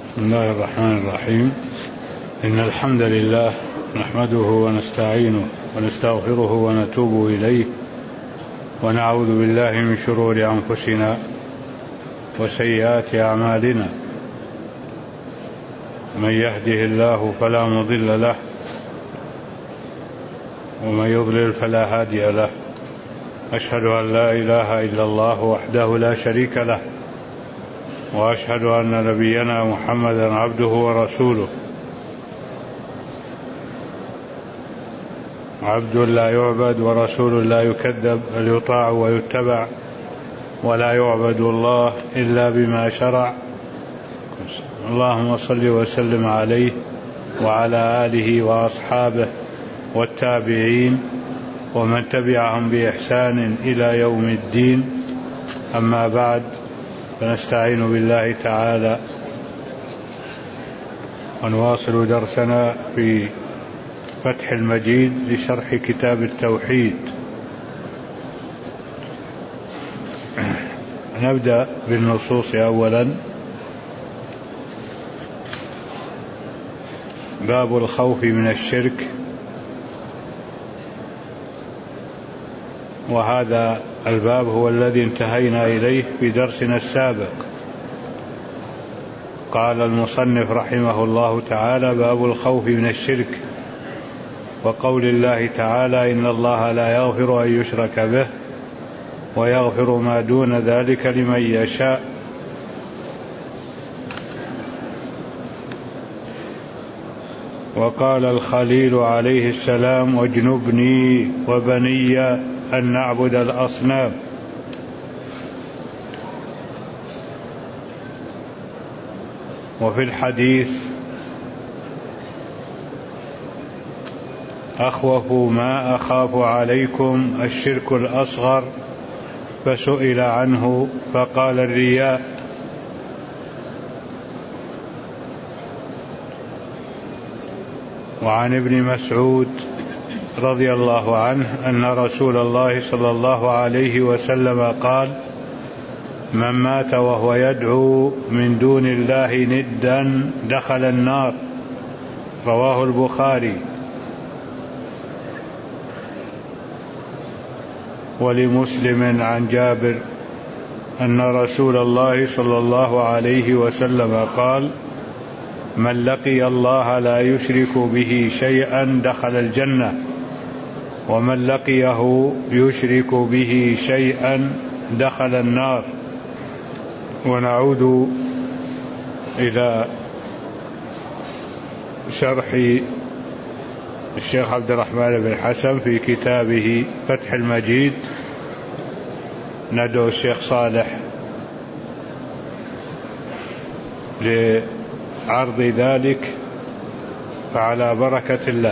بسم الله الرحمن الرحيم. إن الحمد لله نحمده ونستعينه ونستغفره ونتوب إليه ونعوذ بالله من شرور أنفسنا وسيئات أعمالنا. من يهده الله فلا مضل له ومن يضلل فلا هادي له. أشهد أن لا إله إلا الله وحده لا شريك له، وأشهد أن نبينا محمدا عبده ورسوله، عبد لا يعبد ورسول لا يكذب، بل يطاع ويتبع، ولا يعبد الله إلا بما شرع. اللهم صل وسلم عليه وعلى آله وأصحابه والتابعين ومن تبعهم بإحسان إلى يوم الدين. أما بعد، فنستعين بالله تعالى ونواصل درسنا في فتح المجيد لشرح كتاب التوحيد. نبدأ بالنصوص أولا. باب الخوف من الشرك، وهذا الباب هو الذي انتهينا إليه في درسنا السابق. قال المصنف رحمه الله تعالى: باب الخوف من الشرك، وقول الله تعالى: إن الله لا يغفر أن يشرك به ويغفر ما دون ذلك لمن يشاء. وقال الخليل عليه السلام: واجنبني وبني أن نعبد الأصنام. وفي الحديث: أخوف ما أخاف عليكم الشرك الأصغر، فسئل عنه فقال: الرياء. وعن ابن مسعود رضي الله عنه أن رسول الله صلى الله عليه وسلم قال: من مات وهو يدعو من دون الله ندا دخل النار. رواه البخاري. ولمسلم عن جابر أن رسول الله صلى الله عليه وسلم قال: من لقي الله لا يشرك به شيئا دخل الجنة، ومن لقيه يشرك به شيئا دخل النار. ونعود إلى شرح الشيخ عبد الرحمن بن حسن في كتابه فتح المجيد. ندعو الشيخ صالح لعرض ذلك، فعلى بركة الله.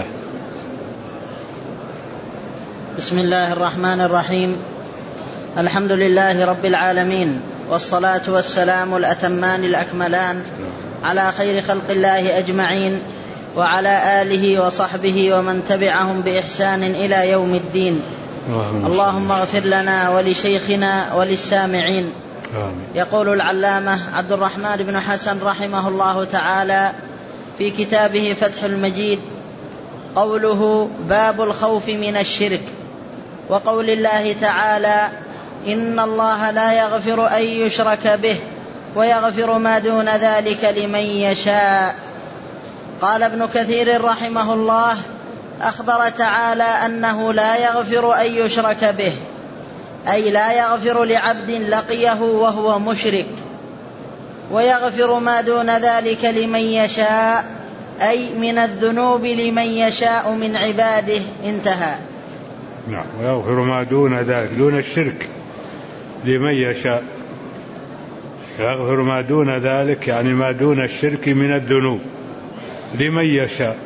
بسم الله الرحمن الرحيم. الحمد لله رب العالمين، والصلاة والسلام الأتمان الأكملان على خير خلق الله أجمعين، وعلى آله وصحبه ومن تبعهم بإحسان إلى يوم الدين. اللهم اغفر لنا ولشيخنا وللسامعين. يقول العلامة عبد الرحمن بن حسن رحمه الله تعالى في كتابه فتح المجيد: قوله: باب الخوف من الشرك. وقول الله تعالى: إن الله لا يغفر أن يشرك به ويغفر ما دون ذلك لمن يشاء. قال ابن كثير رحمه الله: أخبر تعالى أنه لا يغفر أن يشرك به، أي لا يغفر لعبد لقيه وهو مشرك، ويغفر ما دون ذلك لمن يشاء، أي من الذنوب لمن يشاء من عباده. انتهى. نعم. ويغفر ما دون ذلك، دون الشرك، لمن يشاء. يغفر ما دون ذلك يعني ما دون الشرك من الذنوب لمن يشاء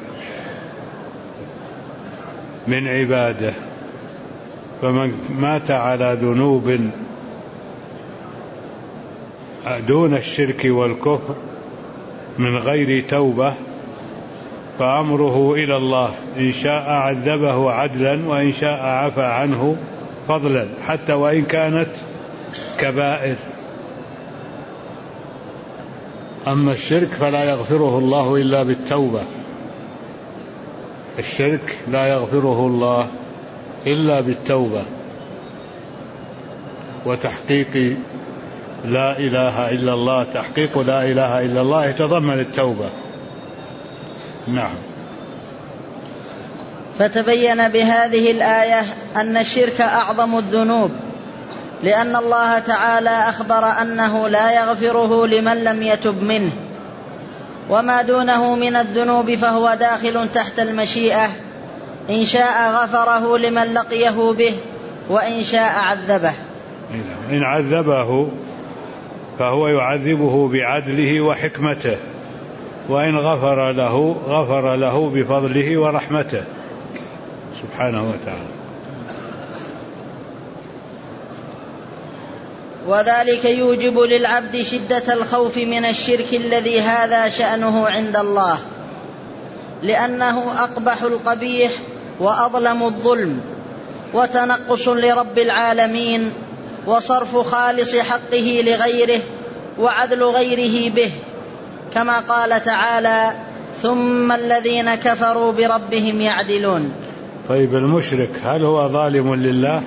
من عباده. فمن مات على ذنوب دون الشرك والكفر من غير توبة فأمره إلى الله، إن شاء عذبه عدلا وإن شاء عفى عنه فضلا، حتى وإن كانت كبائر. أما الشرك فلا يغفره الله إلا بالتوبة. الشرك لا يغفره الله إلا بالتوبة وتحقيق لا إله إلا الله. تحقيق لا إله إلا الله يتضمن التوبة. نعم. فتبين بهذه الآية أن الشرك أعظم الذنوب، لأن الله تعالى أخبر أنه لا يغفره لمن لم يتب منه، وما دونه من الذنوب فهو داخل تحت المشيئة، إن شاء غفره لمن لقيه به وإن شاء عذبه. إن عذبه فهو يعذبه بعدله وحكمته، وإن غفر له بفضله ورحمته سبحانه وتعالى. وذلك يوجب للعبد شدة الخوف من الشرك الذي هذا شأنه عند الله، لأنه أقبح القبيح وأظلم الظلم وتنقص لرب العالمين وصرف خالص حقه لغيره وعدل غيره به، كما قال تعالى: ثم الذين كفروا بربهم يعدلون. طيب المشرك هل هو ظالم لله؟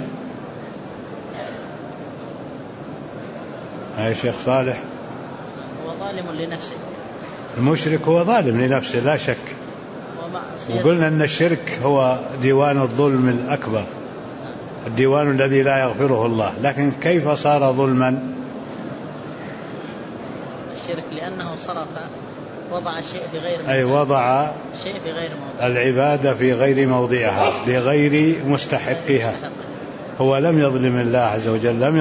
يا شيخ صالح. هو ظالم لنفسه. المشرك هو ظالم لنفسه لا شك، وقلنا أن الشرك هو ديوان الظلم الأكبر، الديوان الذي لا يغفره الله. لكن كيف صار ظلما؟ الشرك لأنه وضع الشيء في غير موضعه. أي وضع شيء في غير موضعه، العبادة في غير موضعها بغير مستحقها. هو لم يظلم الله عز وجل، لم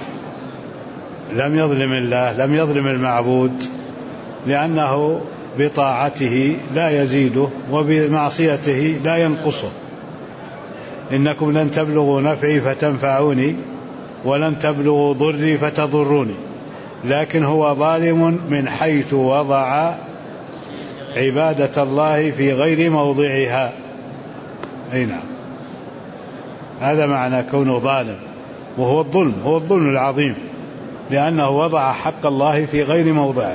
يظلم الله، لم يظلم المعبود، لأنه بطاعته لا يزيده وبمعصيته لا ينقصه. إنكم لن تبلغوا نفعي فتنفعوني ولن تبلغوا ضري فتضروني. لكن هو ظالم من حيث وضع عبادة الله في غير موضعها. أي نعم، هذا معنى كونه ظالم، وهو الظلم، هو الظلم العظيم، لأنه وضع حق الله في غير موضعه.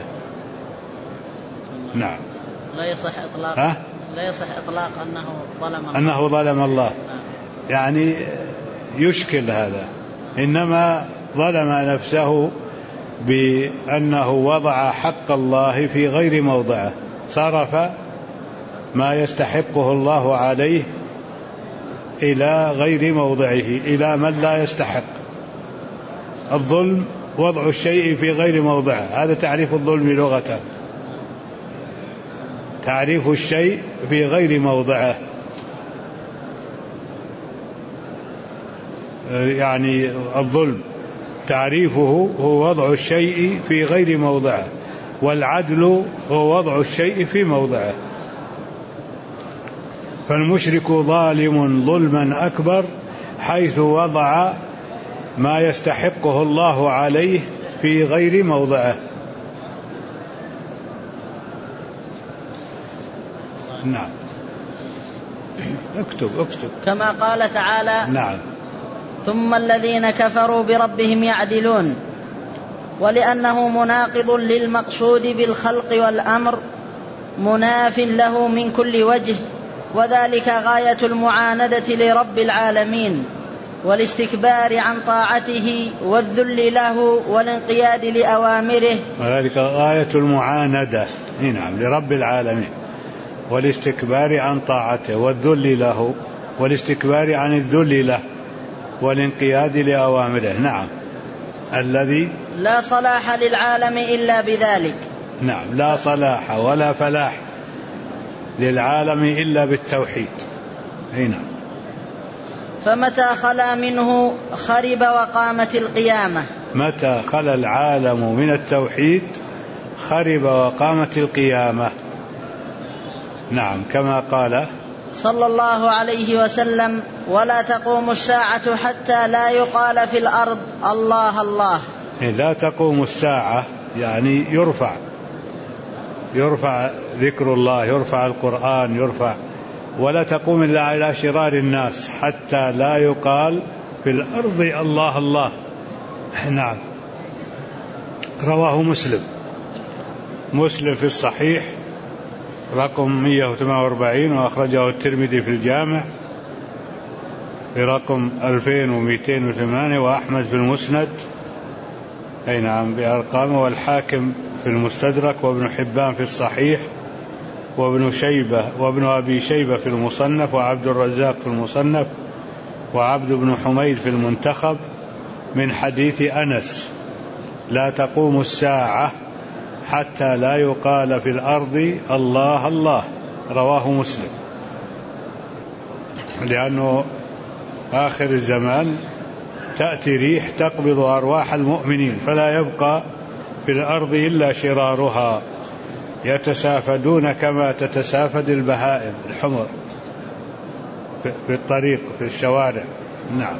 نعم. لا يصح إطلاق أنه ظلم الله. يعني يشكل هذا، إنما ظلم نفسه بأنه وضع حق الله في غير موضعه، صرف ما يستحقه الله عليه إلى غير موضعه، إلى من لا يستحق. الظلم وضع الشيء في غير موضعه، هذا تعريف الظلم لغة، تعريف الشيء في غير موضعه. يعني الظلم تعريفه هو وضع الشيء في غير موضعه، والعدل هو وضع الشيء في موضعه. فالمشرك ظالم ظلما أكبر حيث وضع ما يستحقه الله عليه في غير موضعه. نعم. اكتب كما قال تعالى: نعم. ثم الذين كفروا بربهم يعدلون، ولأنه مناقض للمقصود بالخلق والأمر، مناف له من كل وجه، وذلك غاية المعاندة لرب العالمين والاستكبار عن طاعته والذل له والانقياد لأوامره. وذلك غاية المعاندة نعم لرب العالمين والاستكبار عن طاعته والذل له والاستكبار عن الذل له والانقياد لأوامره. نعم. الذي لا صلاح للعالم إلا بذلك. نعم. لا صلاح ولا فلاح للعالم إلا بالتوحيد. نعم. فمتى خلا منه خرب وقامت القيامة. متى خلا العالم من التوحيد خرب وقامت القيامة. نعم. كما قال صلى الله عليه وسلم: ولا تقوم الساعة حتى لا يقال في الأرض الله الله. لا تقوم الساعة يعني يرفع ذكر الله، يرفع القرآن، يرفع، ولا تقوم إلا على شرار الناس حتى لا يقال في الأرض الله الله. نعم. رواه مسلم. مسلم في الصحيح رقم 148، وأخرجه الترمذي في الجامع برقم 2208، وأحمد في المسند أي نعم بأرقامه، والحاكم في المستدرك، وابن حبان في الصحيح، وابن أبي شيبة في المصنف، وعبد الرزاق في المصنف، وعبد بن حميد في المنتخب، من حديث أنس: لا تقوم الساعة حتى لا يقال في الأرض الله الله. رواه مسلم. لأنه آخر الزمان تأتي ريح تقبض أرواح المؤمنين، فلا يبقى في الأرض إلا شرارها، يتسافدون كما تتسافد البهائم الحمر في الطريق في الشوارع. نعم.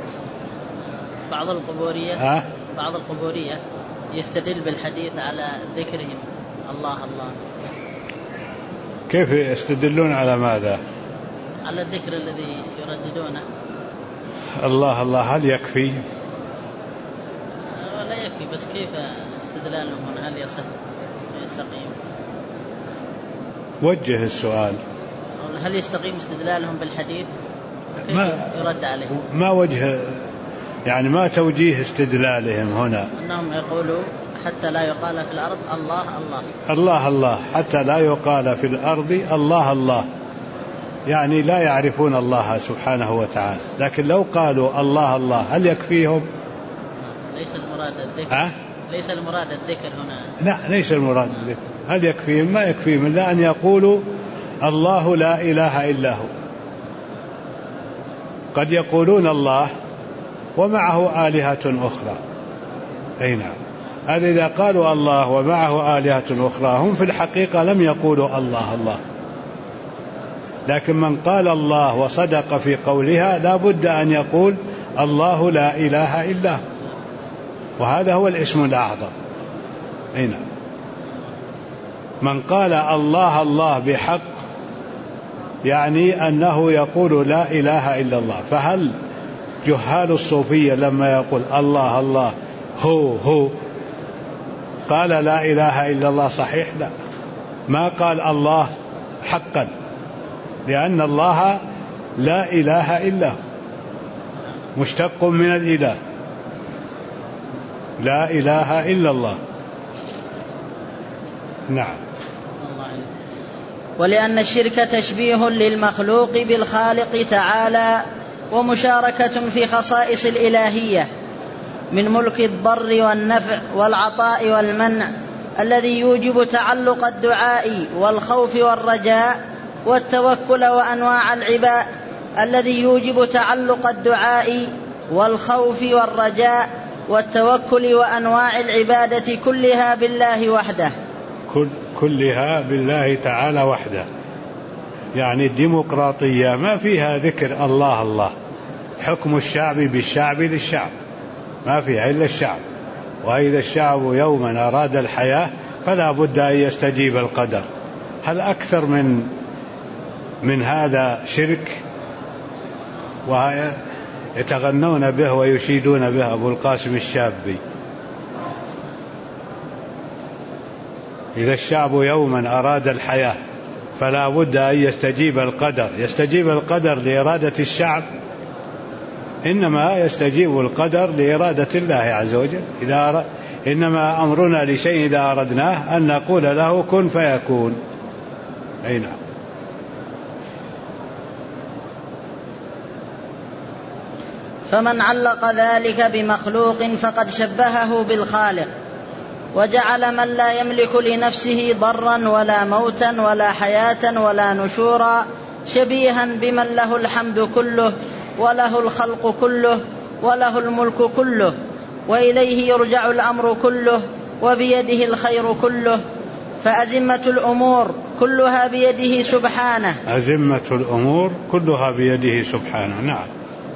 بعض القبورية يستدل بالحديث على ذكرهم الله الله. كيف يستدلون على ماذا؟ على الذكر الذي يرددونه الله الله. هل يكفي؟ لا يكفي، بس كيف استدلالهم هنا؟ هل يستقيم؟ وجه السؤال. هل يستقيم استدلالهم بالحديث؟ كيف يرد عليه؟ ما وجه يعني ما توجيه استدلالهم هنا؟ أنهم يقولوا حتى لا يقال في الأرض الله الله الله الله، حتى لا يقال في الأرض الله الله، يعني لا يعرفون الله سبحانه وتعالى. لكن لو قالوا الله الله هل يكفيهم؟ ليس المراد الذكر. ليس المراد الذكر هنا. لا، ليس المراد الذكر. هل يكفيهم؟ ما يكفيهم إلا أن يقولوا الله لا إله إلا هو. قد يقولون الله ومعه آلهة أخرى. أي نعم. هذا إذا قالوا الله ومعه آلهة أخرى هم في الحقيقة لم يقولوا الله الله. لكن من قال الله وصدق في قولها لا بد أن يقول الله لا إله إلا هو، وهذا هو الاسم الأعظم. أي نعم. من قال الله الله بحق يعني أنه يقول لا إله إلا الله. فهل جهال الصوفية لما يقول الله الله هو قال لا إله إلا الله صحيح؟ لا، ما قال الله حقا، لأن الله لا إله إلا هو، مشتق من الإله، لا إله إلا الله. نعم. ولأن الشرك تشبيه للمخلوق بالخالق تعالى، ومشاركة في خصائص الإلهية من ملك الضر والنفع والعطاء والمنع، الذي يوجب تعلق الدعاء والخوف والرجاء والتوكل وأنواع العبادة، الذي يوجب تعلق الدعاء والخوف والرجاء والتوكل وأنواع العبادة كلها بالله وحده، كلها بالله تعالى وحده. يعني الديمقراطية ما فيها ذكر الله الله، حكم الشعب بالشعب للشعب، ما فيها إلا الشعب. وإذا الشعب يوما أراد الحياة فلا بد أن يستجيب القدر. هل أكثر من هذا شرك؟ ويتغنون به ويشيدون به أبو القاسم الشابي. إذا الشعب يوما أراد الحياة فلا بد أن يستجيب القدر. يستجيب القدر لإرادة الشعب؟ إنما يستجيب القدر لإرادة الله عز وجل. إنما أمرنا لشيء إذا أردناه أن نقول له كن فيكون. أي نعم. فمن علق ذلك بمخلوق فقد شبهه بالخالق، وجعل من لا يملك لنفسه ضرا ولا موتا ولا حياة ولا نشورا شبيها بمن له الحمد كله وله الخلق كله وله الملك كله، وإليه يرجع الأمر كله وبيده الخير كله، فأزمة الأمور كلها بيده سبحانه. أزمة الأمور كلها بيده سبحانه. نعم.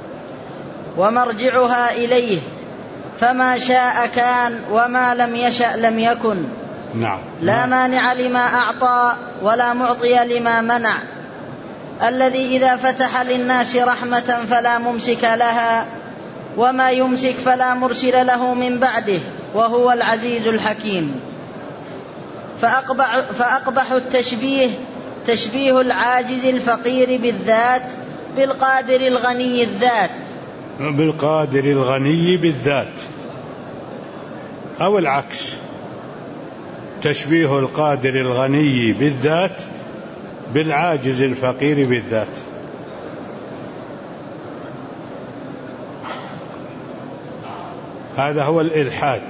ومرجعها إليه، فما شاء كان وما لم يشأ لم يكن. نعم. لا مانع لما أعطى ولا معطي لما منع، الذي إذا فتح للناس رحمة فلا ممسك لها، وما يمسك فلا مرسل له من بعده، وهو العزيز الحكيم. فأقبح التشبيه تشبيه العاجز الفقير بالذات بالقادر الغني الذات، بالقادر الغني بالذات، أو العكس، تشبيه القادر الغني بالذات بالعاجز الفقير بالذات. هذا هو الإلحاد.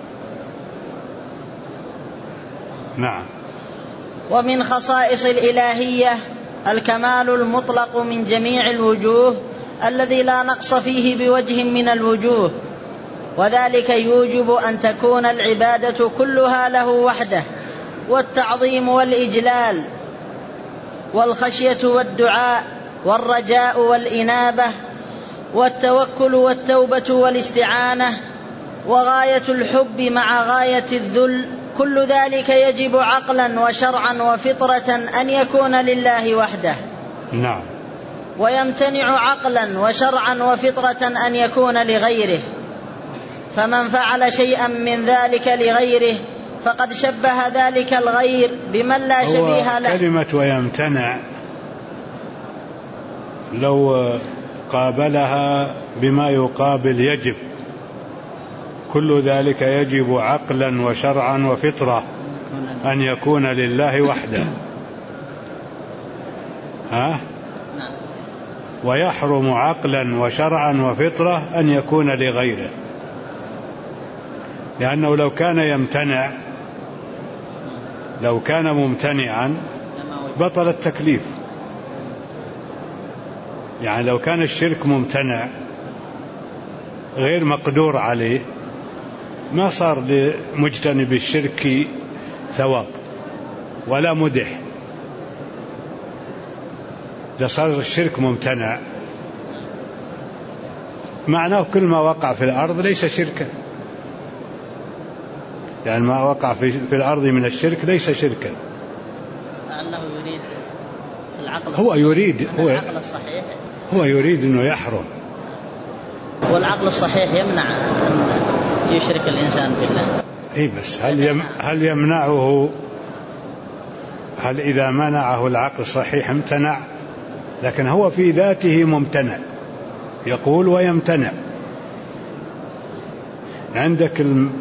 نعم. ومن خصائص الإلهية الكمال المطلق من جميع الوجوه الذي لا نقص فيه بوجه من الوجوه، وذلك يوجب أن تكون العبادة كلها له وحده، والتعظيم والإجلال والخشية والدعاء والرجاء والإنابة والتوكل والتوبة والاستعانة وغاية الحب مع غاية الذل، كل ذلك يجب عقلا وشرعا وفطرة أن يكون لله وحده. نعم. ويمتنع عقلا وشرعا وفطرة أن يكون لغيره، فمن فعل شيئا من ذلك لغيره فقد شبه ذلك الغير بمن لا شبيه له. كلمة ويمتنع لو قابلها بما يقابل يجب، كل ذلك يجب عقلا وشرعا وفطرة أن يكون لله وحده. ويحرم عقلا وشرعا وفطرة أن يكون لغيره، لأنه لو كان يمتنع، لو كان ممتنعا بطل التكليف. يعني لو كان الشرك ممتنع غير مقدور عليه ما صار لمجتنب الشرك ثواب ولا مدح. إذا صار الشرك ممتنع معناه كل ما وقع في الأرض ليس شركا، يعني ما وقع في الأرض من الشرك ليس شركا. لعله يريد العقل الصحيح، هو يريد أنه يحرم، والعقل الصحيح يمنع أن يشرك الإنسان بالله. إيه بس هل يمنعه؟ هل إذا منعه العقل الصحيح امتنع؟ لكن هو في ذاته ممتنع، يقول ويمتنع. عندك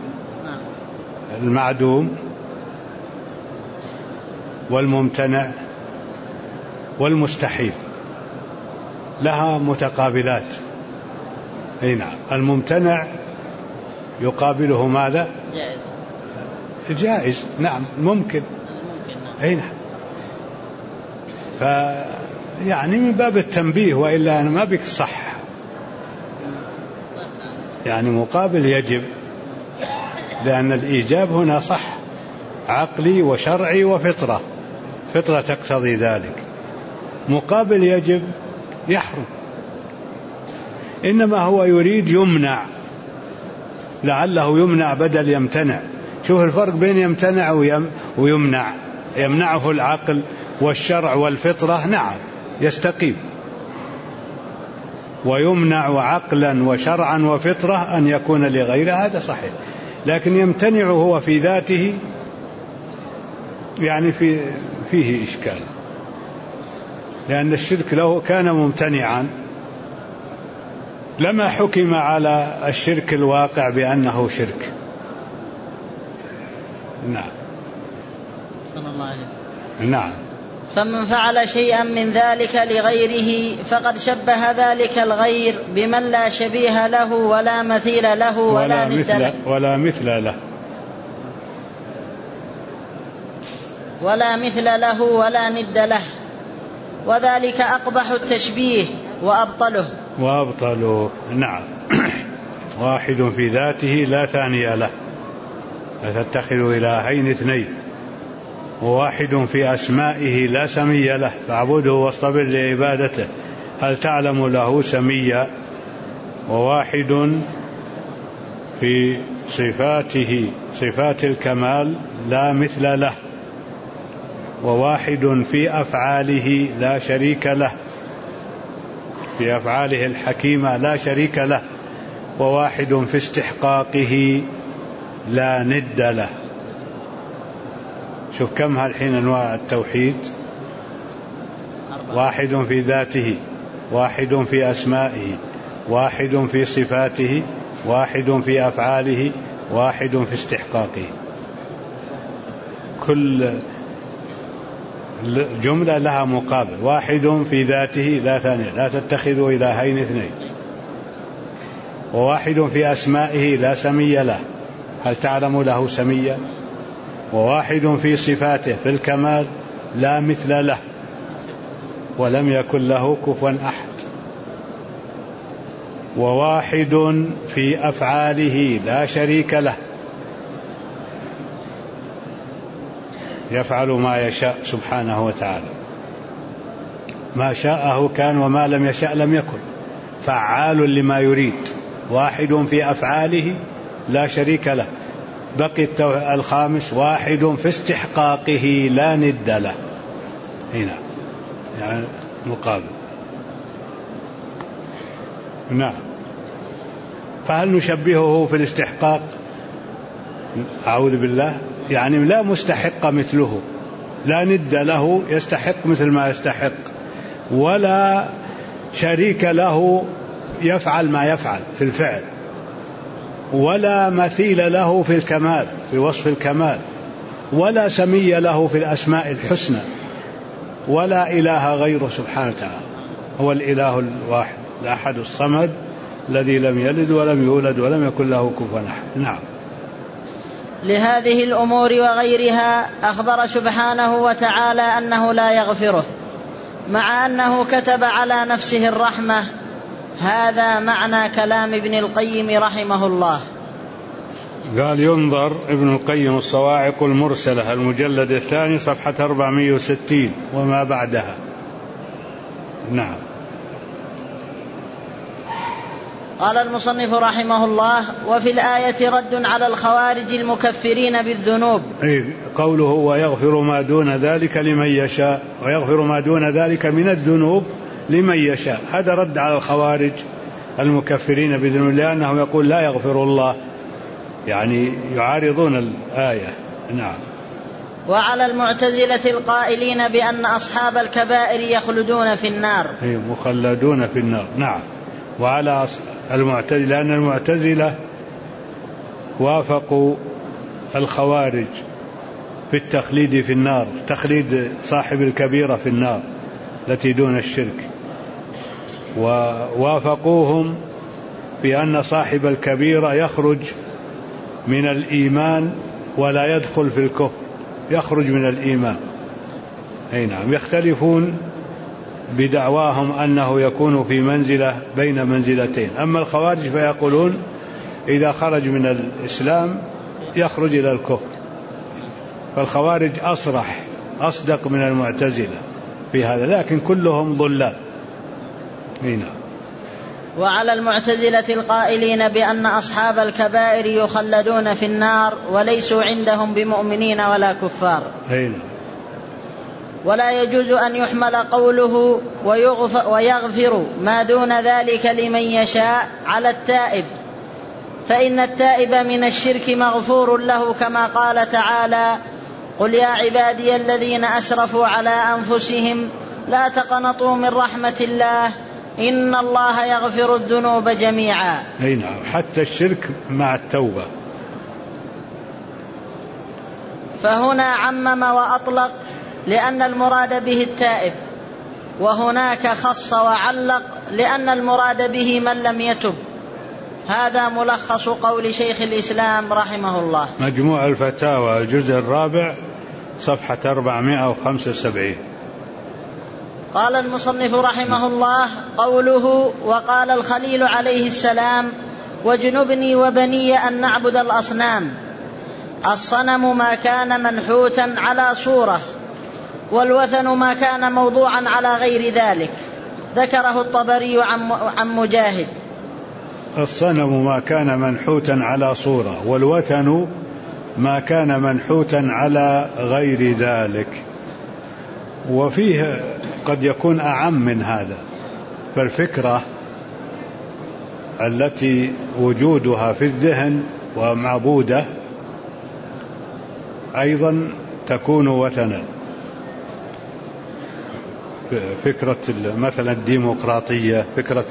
المعدوم والممتنع والمستحيل لها متقابلات. اي نعم. الممتنع يقابله ماذا؟ جائز. نعم ممكن. اي نعم. يعني من باب التنبيه، وإلا أنا ما بك صح، يعني مقابل يجب، لأن الإيجاب هنا صح، عقلي وشرعي وفطرة، فطرة تقتضي ذلك. مقابل يجب يحرم، إنما هو يريد يمنع، لعله يمنع بدل يمتنع. شوف الفرق بين يمتنع ويمنع. يمنعه العقل والشرع والفطرة، نعم يستقيم، ويمنع عقلا وشرعا وفطرة أن يكون لغيره، هذا صحيح. لكن يمتنع هو في ذاته يعني فيه إشكال، لأن الشرك لو كان ممتنعا لما حكم على الشرك الواقع بأنه شرك. نعم. صلى الله عليه وسلم. نعم. فمن فعل شيئا من ذلك لغيره فقد شبه ذلك الغير بمن لا شبيه له ولا مثيل له ولا ند له ولا مثل له ولا مثل له ولا ند له، وذلك أقبح التشبيه وأبطله. نعم. واحد في ذاته لا ثاني له، لا تتخذوا إلهين اثنين. وواحد في أسمائه لا سمي له، فاعبده واصطبر لعبادته، هل تعلم له سميا. وواحد في صفاته صفات الكمال لا مثل له. وواحد في أفعاله لا شريك له، في أفعاله الحكيمة لا شريك له. وواحد في استحقاقه لا ند له. شوف كم هالحين أنواع التوحيد: واحد في ذاته، واحد في أسمائه، واحد في صفاته، واحد في أفعاله، واحد في استحقاقه. كل جملة لها مقابل. واحد في ذاته لا ثانية، لا تتخذوا إلهين اثنين. وواحد في أسمائه لا سمي له، هل تعلم له سميا؟ وواحد في صفاته في الكمال لا مثل له ولم يكن له كفوا أحد. وواحد في أفعاله لا شريك له، يفعل ما يشاء سبحانه وتعالى، ما شاءه كان وما لم يشاء لم يكن، فعال لما يريد. واحد في أفعاله لا شريك له. بقي الخامس: واحد في استحقاقه لا ند له. هنا يعني مقابل. نعم. فهل نشبهه في الاستحقاق؟ أعوذ بالله، يعني لا مستحق مثله، لا ند له يستحق مثل ما يستحق، ولا شريك له يفعل ما يفعل في الفعل، ولا مثيل له في الكمال في وصف الكمال، ولا سمي له في الأسماء الحسنى، ولا إله غيره سبحانه وتعالى. هو الإله الواحد الأحد الصمد الذي لم يلد ولم يولد ولم يكن له كفوا أحد. نعم. لهذه الأمور وغيرها أخبر سبحانه وتعالى أنه لا يغفره، مع أنه كتب على نفسه الرحمة. هذا معنى كلام ابن القيم رحمه الله. قال: ينظر ابن القيم الصواعق المرسلة المجلد الثاني صفحة 460 وما بعدها. نعم. قال المصنف رحمه الله: وفي الآية رد على الخوارج المكفرين بالذنوب. قوله: ويغفر ما دون ذلك لمن يشاء، ويغفر ما دون ذلك من الذنوب لمن يشاء. هذا رد على الخوارج المكفرين بالذنوب، لأنه يقول لا يغفر الله، يعني يعارضون الآية. نعم. وعلى المعتزلة القائلين بأن أصحاب الكبائر يخلدون في النار، مخلدون في النار. نعم. وعلى المعتزلة، لأن المعتزلة وافقوا الخوارج في التخليد في النار، تخليد صاحب الكبيرة في النار التي دون الشرك، ووافقوهم بأن صاحب الكبيرة يخرج من الإيمان ولا يدخل في الكفر، يخرج من الإيمان. أي نعم. يختلفون بدعواهم أنه يكون في منزلة بين منزلتين. أما الخوارج فيقولون إذا خرج من الإسلام يخرج إلى الكفر. فالخوارج أصرح أصدق من المعتزلة في هذا، لكن كلهم ضلال. هنا. وعلى المعتزلة القائلين بأن أصحاب الكبائر يخلدون في النار وليسوا عندهم بمؤمنين ولا كفار. هنا. ولا يجوز أن يحمل قوله ويغفر ما دون ذلك لمن يشاء على التائب، فإن التائب من الشرك مغفور له، كما قال تعالى: قل يا عبادي الذين أسرفوا على أنفسهم لا تقنطوا من رحمة الله إن الله يغفر الذنوب جميعا. أي نعم. حتى الشرك مع التوبة. فهنا عمم وأطلق لأن المراد به التائب، وهناك خص وعلق لأن المراد به من لم يتب. هذا ملخص قول شيخ الإسلام رحمه الله، مجموع الفتاوى الجزء الرابع صفحة 475. قال المصنف رحمه الله: قوله: وقال الخليل عليه السلام: واجنبني وبني أن نعبد الأصنام. الصنم ما كان منحوتا على صورة، والوثن ما كان موضوعا على غير ذلك. ذكره الطبري عن مجاهد. الصنم ما كان منحوتا على صورة، والوثن ما كان منحوتا على غير ذلك. وفيه قد يكون أعم من هذا، فالفكرة التي وجودها في الذهن ومعبودة أيضا تكون وثنا. فكرة مثلا الديمقراطية، فكرة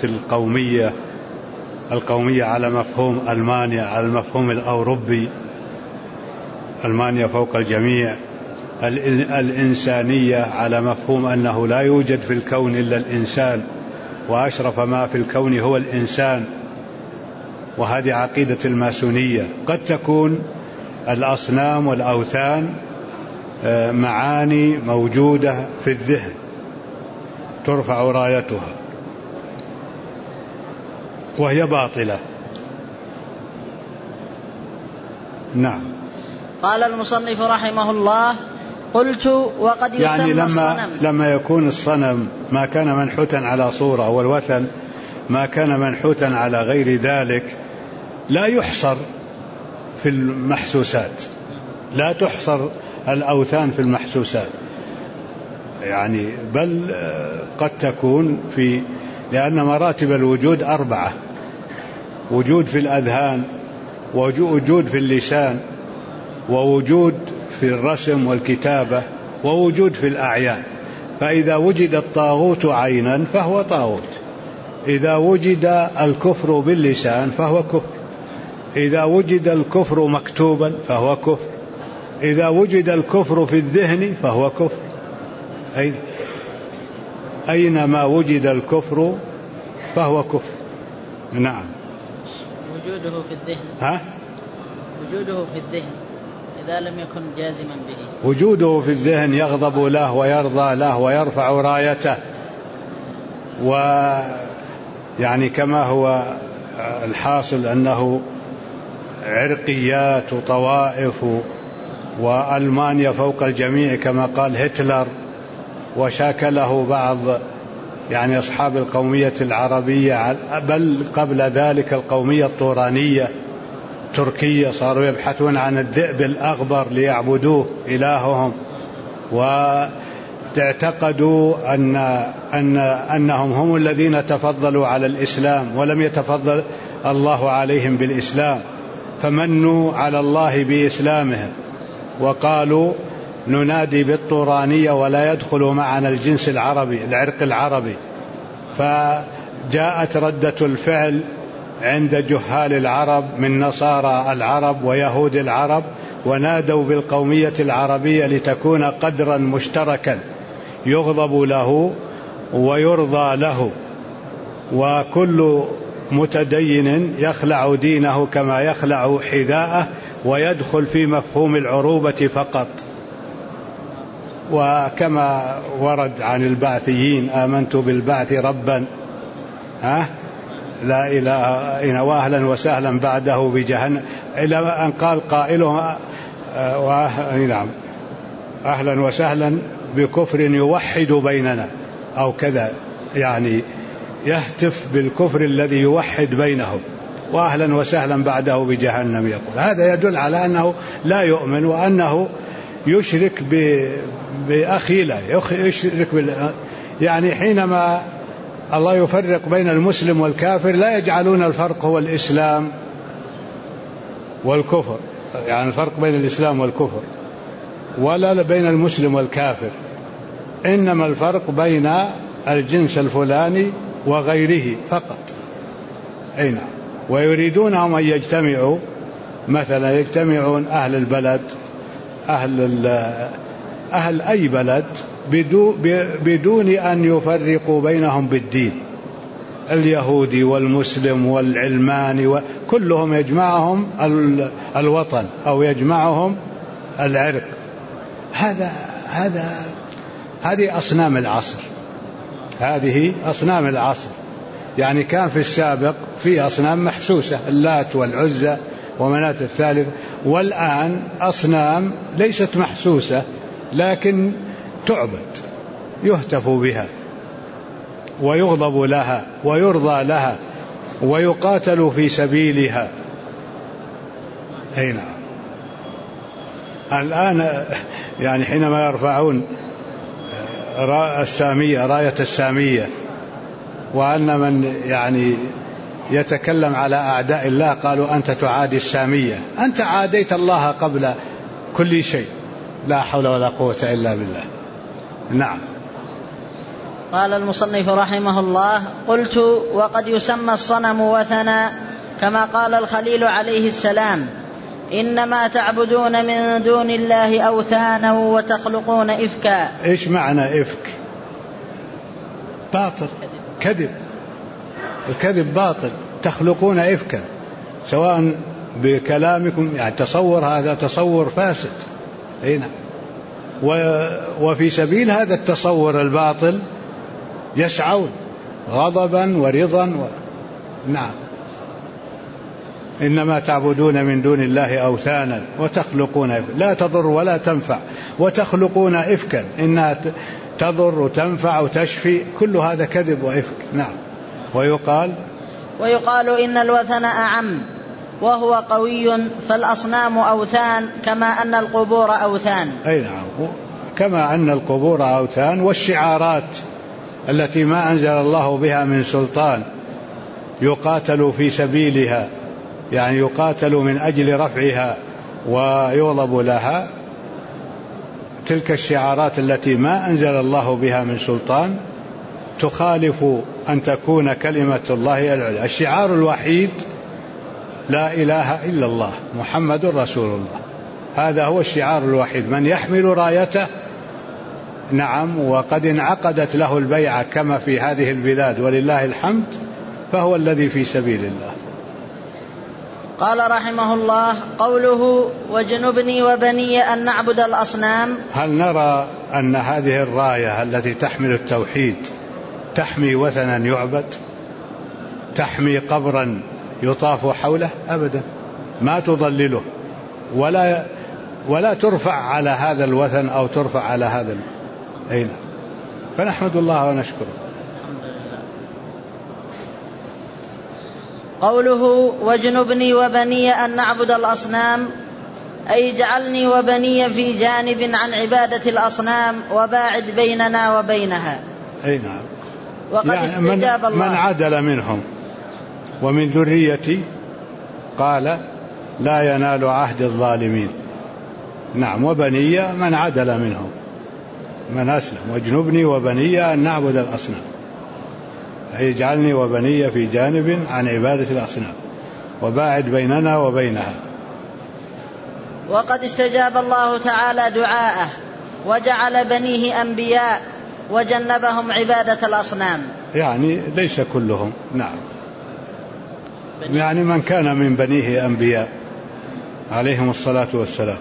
القومية على مفهوم ألمانيا، على المفهوم الأوروبي، ألمانيا فوق الجميع. الإنسانية على مفهوم أنه لا يوجد في الكون إلا الإنسان، وأشرف ما في الكون هو الإنسان، وهذه عقيدة الماسونية. قد تكون الأصنام والأوثان معاني موجودة في الذهن ترفع رايتها وهي باطلة. نعم. قال المصنف رحمه الله: قلت وقد يسمى يعني الصنم. لما يكون الصنم ما كان منحوتا على صورة، والوثن ما كان منحوتا على غير ذلك، لا يحصر في المحسوسات، لا تحصر الأوثان في المحسوسات، يعني بل قد تكون لأن مراتب الوجود 4: وجود في الأذهان، ووجود في اللسان، ووجود في الرسم والكتابة، ووجود في الأعيان. فإذا وجد الطاغوت عينا فهو طاغوت، إذا وجد الكفر باللسان فهو كفر، إذا وجد الكفر مكتوبا فهو كفر، إذا وجد الكفر في الذهن فهو كفر. أينما وجد الكفر فهو كفر. نعم. وجوده في الذهن. وجوده في الذهن إذا لم يكن جازما به. وجوده في الذهن يغضب له ويرضى له ويرفع رايته، ويعني كما هو الحاصل أنه عرقيات وطوائف، وألمانيا فوق الجميع كما قال هتلر، وشاكله بعض يعني أصحاب القومية العربية، بل قبل ذلك القومية الطورانية تركيا صاروا يبحثون عن الذئب الأغبر ليعبدوه إلههم، واعتقدوا أنهم هم الذين تفضلوا على الإسلام ولم يتفضل الله عليهم بالإسلام، فمنوا على الله بإسلامهم وقالوا ننادي بالطورانية ولا يدخل معنا الجنس العربي، العرق العربي. فجاءت ردة الفعل عند جهال العرب من نصارى العرب ويهود العرب، ونادوا بالقومية العربية لتكون قدرا مشتركا يغضب له ويرضى له، وكل متدين يخلع دينه كما يخلع حذاءه ويدخل في مفهوم العروبة فقط. وكما ورد عن البعثيين: آمنت بالبعث ربا لا إله إلا هو أهلا وسهلا بعده بجهنم، إلى أن قال قائلهم نعم أهلا وسهلا بكفر يوحد بيننا أو كذا، يعني يهتف بالكفر الذي يوحد بينهم، وأهلا وسهلا بعده بجهنم يقول. هذا يدل على أنه لا يؤمن، وأنه يشرك بأخي له، يشرك يعني حينما الله يفرق بين المسلم والكافر لا يجعلون الفرق هو الإسلام والكفر، يعني الفرق بين الإسلام والكفر، ولا بين المسلم والكافر، إنما الفرق بين الجنس الفلاني وغيره فقط. أين ويريدونهم أن يجتمعوا، مثلا يجتمعون أهل البلد، أهل أي بلد بدون أن يفرقوا بينهم بالدين، اليهودي والمسلم والعلماني كلهم يجمعهم الوطن أو يجمعهم العرق. هذه أصنام العصر، هذه أصنام العصر. يعني كان في السابق في أصنام محسوسة، اللات والعزى ومناة الثالث، والآن أصنام ليست محسوسة لكن تعبد، يهتف بها ويغضب لها ويرضى لها ويقاتل في سبيلها. نعم. الآن يعني حينما يرفعون راية السامية، وأن من يعني يتكلم على أعداء الله قالوا أنت تعادي السامية، أنت عاديت الله قبل كل شيء، لا حول ولا قوة إلا بالله. نعم. قال المصنف رحمه الله: قلت: وقد يسمى الصنم وثنا كما قال الخليل عليه السلام: إنما تعبدون من دون الله أوثانا وتخلقون إفكا. إيش معنى إفك؟ باطل، كذب، الكذب باطل. تخلقون إفكا سواء بكلامكم، يعني تصور، هذا تصور فاسد. هنا وفي سبيل هذا التصور الباطل يسعون غضبا ورضا نعم. إنما تعبدون من دون الله أوثانا وتخلقون إفكا لا تضر ولا تنفع، وتخلقون إفكا إنها تضر وتنفع وتشفي، كل هذا كذب وإفك. نعم. ويقال إن الوثن أعم وهو قوي، فالأصنام أوثان كما أن القبور أوثان. أي نعم، كما أن القبور أوثان، والشعارات التي ما أنزل الله بها من سلطان يقاتل في سبيلها، يعني يقاتل من أجل رفعها ويغضب لها، تلك الشعارات التي ما أنزل الله بها من سلطان تخالف أن تكون كلمة الله العليا. الشعار الوحيد لا إله إلا الله محمد رسول الله، هذا هو الشعار الوحيد. من يحمل رايته نعم وقد انعقدت له البيعة كما في هذه البلاد ولله الحمد، فهو الذي في سبيل الله. قال رحمه الله: قوله واجنبني وبني أن نعبد الأصنام، هل نرى أن هذه الراية التي تحمل التوحيد تحمي وثنا يعبد، تحمي قبرا يطاف حوله؟ أبدا، ما تضلله ولا ترفع على هذا الوثن أو ترفع على هذا أين. فنحمد الله ونشكره. قوله واجنبني وبني أن نعبد الأصنام، أي اجعلني وبني في جانب عن عبادة الأصنام وباعد بيننا وبينها. أي نعم. وقد يعني استجاب الله. من عدل منهم ومن ذريتي قال لا ينال عهد الظالمين. نعم. وبني من عدل منهم من أسلم. واجنبني وبني أن نعبد الأصنام، أي اجعلني وبني في جانب عن عبادة الأصنام وباعد بيننا وبينها. وقد استجاب الله تعالى دعاءه وجعل بنيه أنبياء وجنبهم عبادة الأصنام. يعني ليس كلهم. نعم. يعني من كان من بنيه أنبياء عليهم الصلاة والسلام.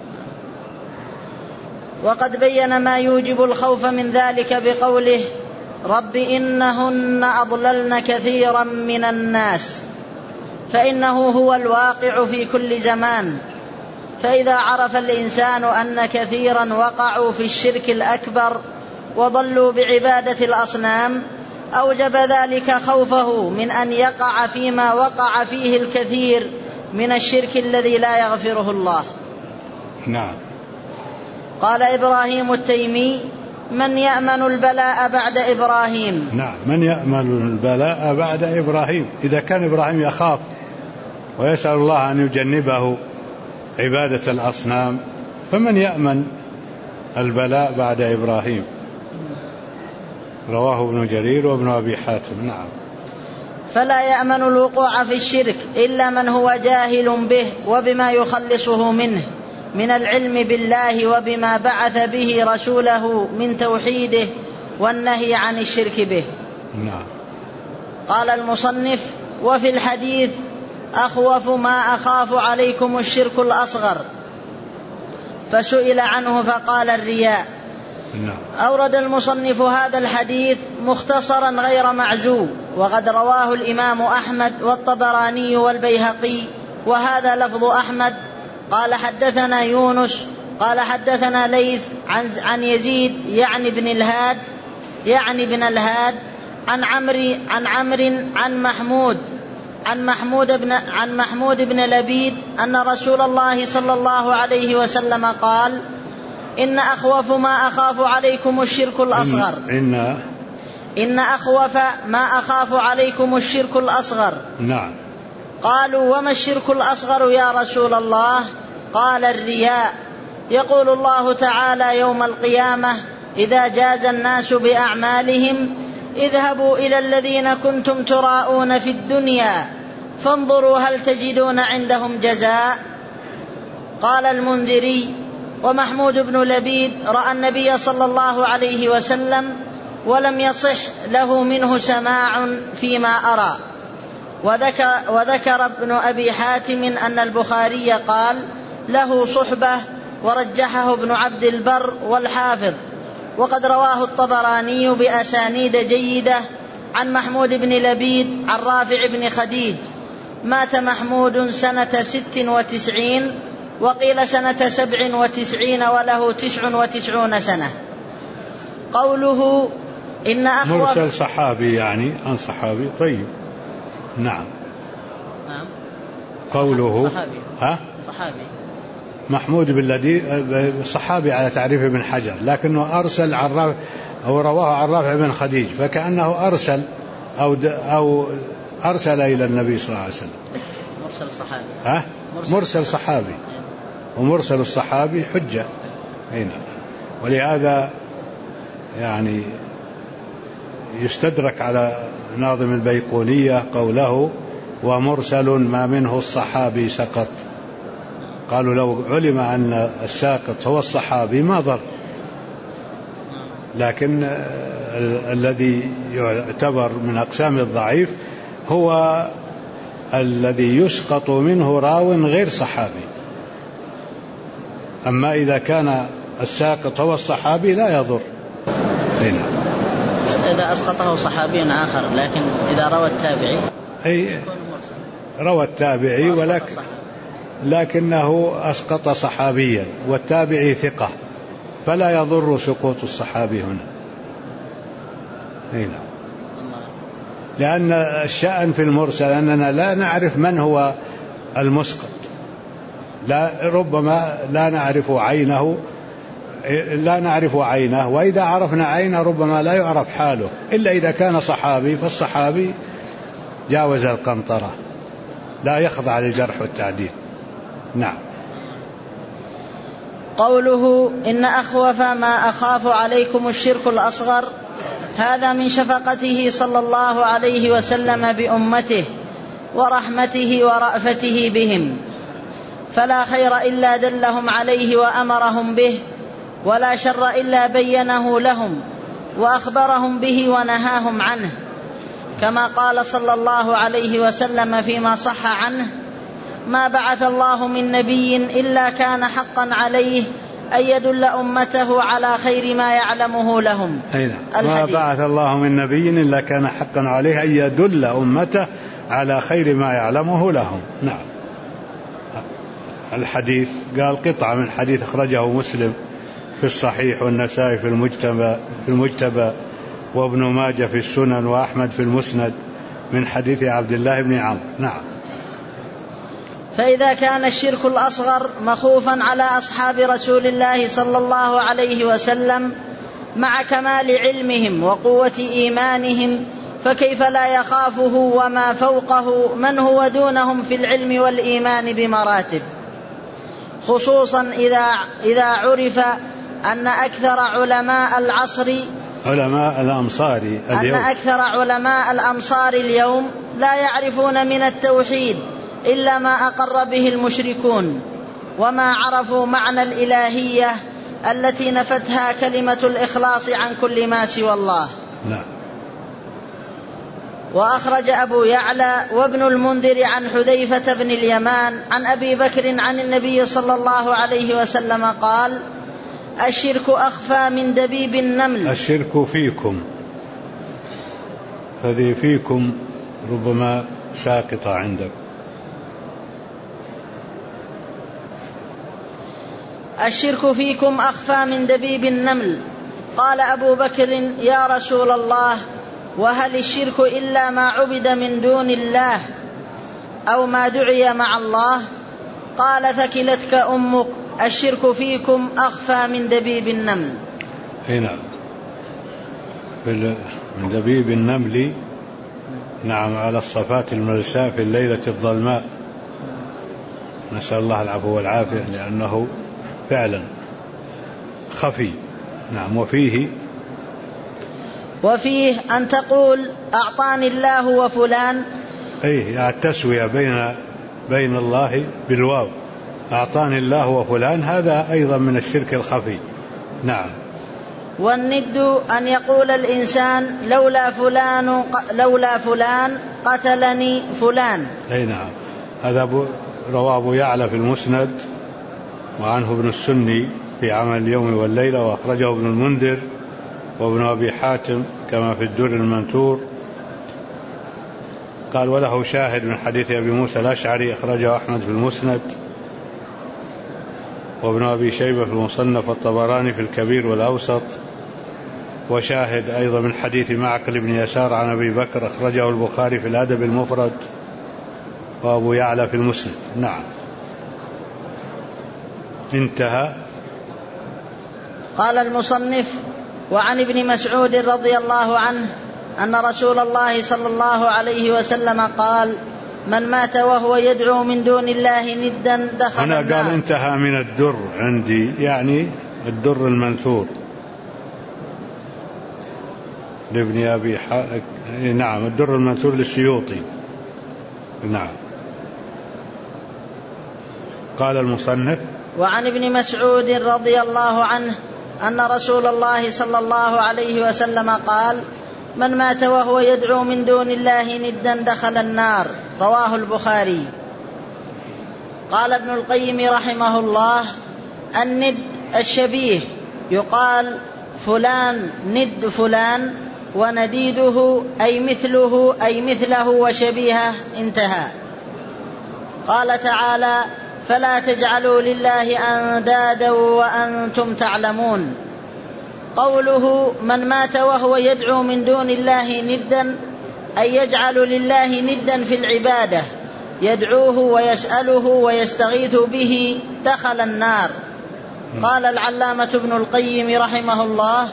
وقد بين ما يوجب الخوف من ذلك بقوله: رب إنهن أضللن كثيرا من الناس، فإنه هو الواقع في كل زمان. فإذا عرف الإنسان أن كثيرا وقعوا في الشرك الأكبر وضلوا بعبادة الأصنام، أوجب ذلك خوفه من أن يقع فيما وقع فيه الكثير من الشرك الذي لا يغفره الله. نعم. قال إبراهيم التيمي: من يأمن البلاء بعد إبراهيم. نعم، من يأمن البلاء بعد إبراهيم. إذا كان إبراهيم يخاف ويسأل الله أن يجنبه عبادة الأصنام، فمن يأمن البلاء بعد إبراهيم؟ رواه ابن جرير وابن أبي حاتم. نعم. فلا يأمن الوقوع في الشرك إلا من هو جاهل به وبما يخلصه منه من العلم بالله وبما بعث به رسوله من توحيده والنهي عن الشرك به. نعم. قال المصنف: وفي الحديث: أخوف ما أخاف عليكم الشرك الأصغر. فسئل عنه فقال: الرياء. نعم. أورد المصنف هذا الحديث مختصرا غير معزو، وقد رواه الإمام أحمد والطبراني والبيهقي، وهذا لفظ أحمد. قال: حدثنا يونس قال: حدثنا ليث عن يزيد يعني بن الهاد عن عمرو عن محمود بن لبيد أن رسول الله صلى الله عليه وسلم قال: إن أخوف ما أخاف عليكم الشرك الأصغر. إن أخوف ما أخاف عليكم الشرك الأصغر. نعم. قالوا: وما الشرك الأصغر يا رسول الله؟ قال: الرياء. يقول الله تعالى يوم القيامة إذا جاز الناس بأعمالهم اذهبوا إلى الذين كنتم تراءون في الدنيا فانظروا هل تجدون عندهم جزاء. قال المنذري: ومحمود بن لبيد رأى النبي صلى الله عليه وسلم ولم يصح له منه سماع فيما أرى. وذكر ابن أبي حاتم أن البخاري قال له صحبة، ورجحه ابن عبد البر والحافظ. وقد رواه الطبراني بأسانيد جيدة عن محمود بن لبيد عن رافع بن خديج. مات محمود سنة 96 وقيل سنة 97 وله 99 سنة. قوله إن مرسل صحابي يعني عن صحابي. طيب نعم. قوله صحابي محمود بن لبيد صحابي على تعريف ابن حجر، لكنه أرسل عن رافع أو رواه عن رافع بن خديج، فكأنه أرسل أو أرسل إلى النبي صلى الله عليه وسلم. مرسل صحابي. مرسل صحابي، ومرسل الصحابي حجة هنا. ولهذا يعني يستدرك على ناظم البيقونية قوله: ومرسل ما منه الصحابي سقط. قالوا لو علم أن الساقط هو الصحابي ما ضر، لكن الذي يعتبر من أقسام الضعيف هو الذي يسقط منه راو غير صحابي. أما إذا كان الساقط هو الصحابي لا يضر. هنا إذا أسقطه صحابي آخر، لكن إذا روى التابعي روى التابعي لكنه أسقط صحابيا والتابعي ثقة، فلا يضر سقوط الصحابي هنا. لأن الشأن في المرسل أننا لا نعرف من هو المسقط، ربما لا نعرف عينه، وإذا عرفنا عينه ربما لا يعرف حاله إلا إذا كان صحابي، فالصحابي جاوز القنطرة لا يخضع للجرح والتعديل. نعم. قوله إن أخوف ما أخاف عليكم الشرك الأصغر، هذا من شفقته صلى الله عليه وسلم بأمته ورحمته ورأفته بهم، فلا خير إلا دلهم عليه وأمرهم به، ولا شر إلا بينه لهم وأخبرهم به ونهاهم عنه، كما قال صلى الله عليه وسلم فيما صح عنه: ما بعث الله من نبي إلا كان حقا عليه أن يدل أمته على خير ما يعلمه لهم. ما بعث الله من نبي إلا كان حقا عليه أن يدل أمته على خير ما يعلمه لهم. نعم. الحديث قال قطعة من حديث أخرجه مسلم في الصحيح، والنسائي في المجتبى وابن ماجه في السنن، وأحمد في المسند، من حديث عبد الله بن عمرو. نعم. فإذا كان الشرك الأصغر مخوفا على أصحاب رسول الله صلى الله عليه وسلم مع كمال علمهم وقوة إيمانهم، فكيف لا يخافه وما فوقه من هو دونهم في العلم والإيمان بمراتب، خصوصا إذا عرف أن أكثر علماء الأمصار اليوم لا يعرفون من التوحيد إلا ما أقر به المشركون، وما عرفوا معنى الإلهية التي نفتها كلمة الإخلاص عن كل ما سوى الله. لا. وأخرج أبو يعلى وابن المنذر عن حذيفة بن اليمان عن أبي بكر عن النبي صلى الله عليه وسلم قال: الشرك أخفى من دبيب النمل. الشرك فيكم، هذه فيكم ربما ساقطة عندك. الشرك فيكم أخفى من دبيب النمل. قال أبو بكر: يا رسول الله، وهل الشرك إلا ما عبد من دون الله أو ما دعي مع الله؟ قال: ثكلتك أمك، الشرك فيكم أخفى من دبيب النمل. هنا من دبيب النمل. نعم، على الصفات الملساء في الليلة الظلماء. نسأل الله العفو والعافية، لأنه فعلا خفي. نعم. وفيه أن تقول أعطاني الله وفلان، يعني التسوية بين الله بالواو، أعطاني الله وفلان، هذا أيضا من الشرك الخفي. نعم. والند أن يقول الإنسان لولا فلان قتلني فلان. أي نعم. هذا رواه أبو يعلى في المسند، وعنه ابن السني في عمل اليوم والليلة، وأخرجه ابن المنذر وابن أبي حاتم كما في الدر المنثور. قال وله شاهد من حديث أبي موسى الأشعري، أخرجه أحمد في المسند وابن أبي شيبة في المصنف والطبراني في الكبير والأوسط، وشاهد أيضا من حديث معقل بن يسار عن أبي بكر، أخرجه البخاري في الأدب المفرد وأبو يعلى في المسند. نعم. انتهى. قال المصنف: وعن ابن مسعود رضي الله عنه أن رسول الله صلى الله عليه وسلم قال: من مات وهو يدعو من دون الله ندا دخل النار. أنا قال انتهى من الدر عندي، يعني الدر المنثور لابن أبي نعم، الدر المنثور للسيوطي. نعم. قال المصنف: وعن ابن مسعود رضي الله عنه أن رسول الله صلى الله عليه وسلم قال: من مات وهو يدعو من دون الله ندا دخل النار. رواه البخاري. قال ابن القيم رحمه الله: الند الشبيه، يقال فلان ند فلان، ونديده أي مثله وشبيهه. انتهى. قال تعالى: فلا تجعلوا لله أندادا وأنتم تعلمون. قوله من مات وهو يدعو من دون الله ندا، أي يجعل لله ندا في العبادة، يدعوه ويسأله ويستغيث به، دخل النار. قال العلامة ابن القيم رحمه الله: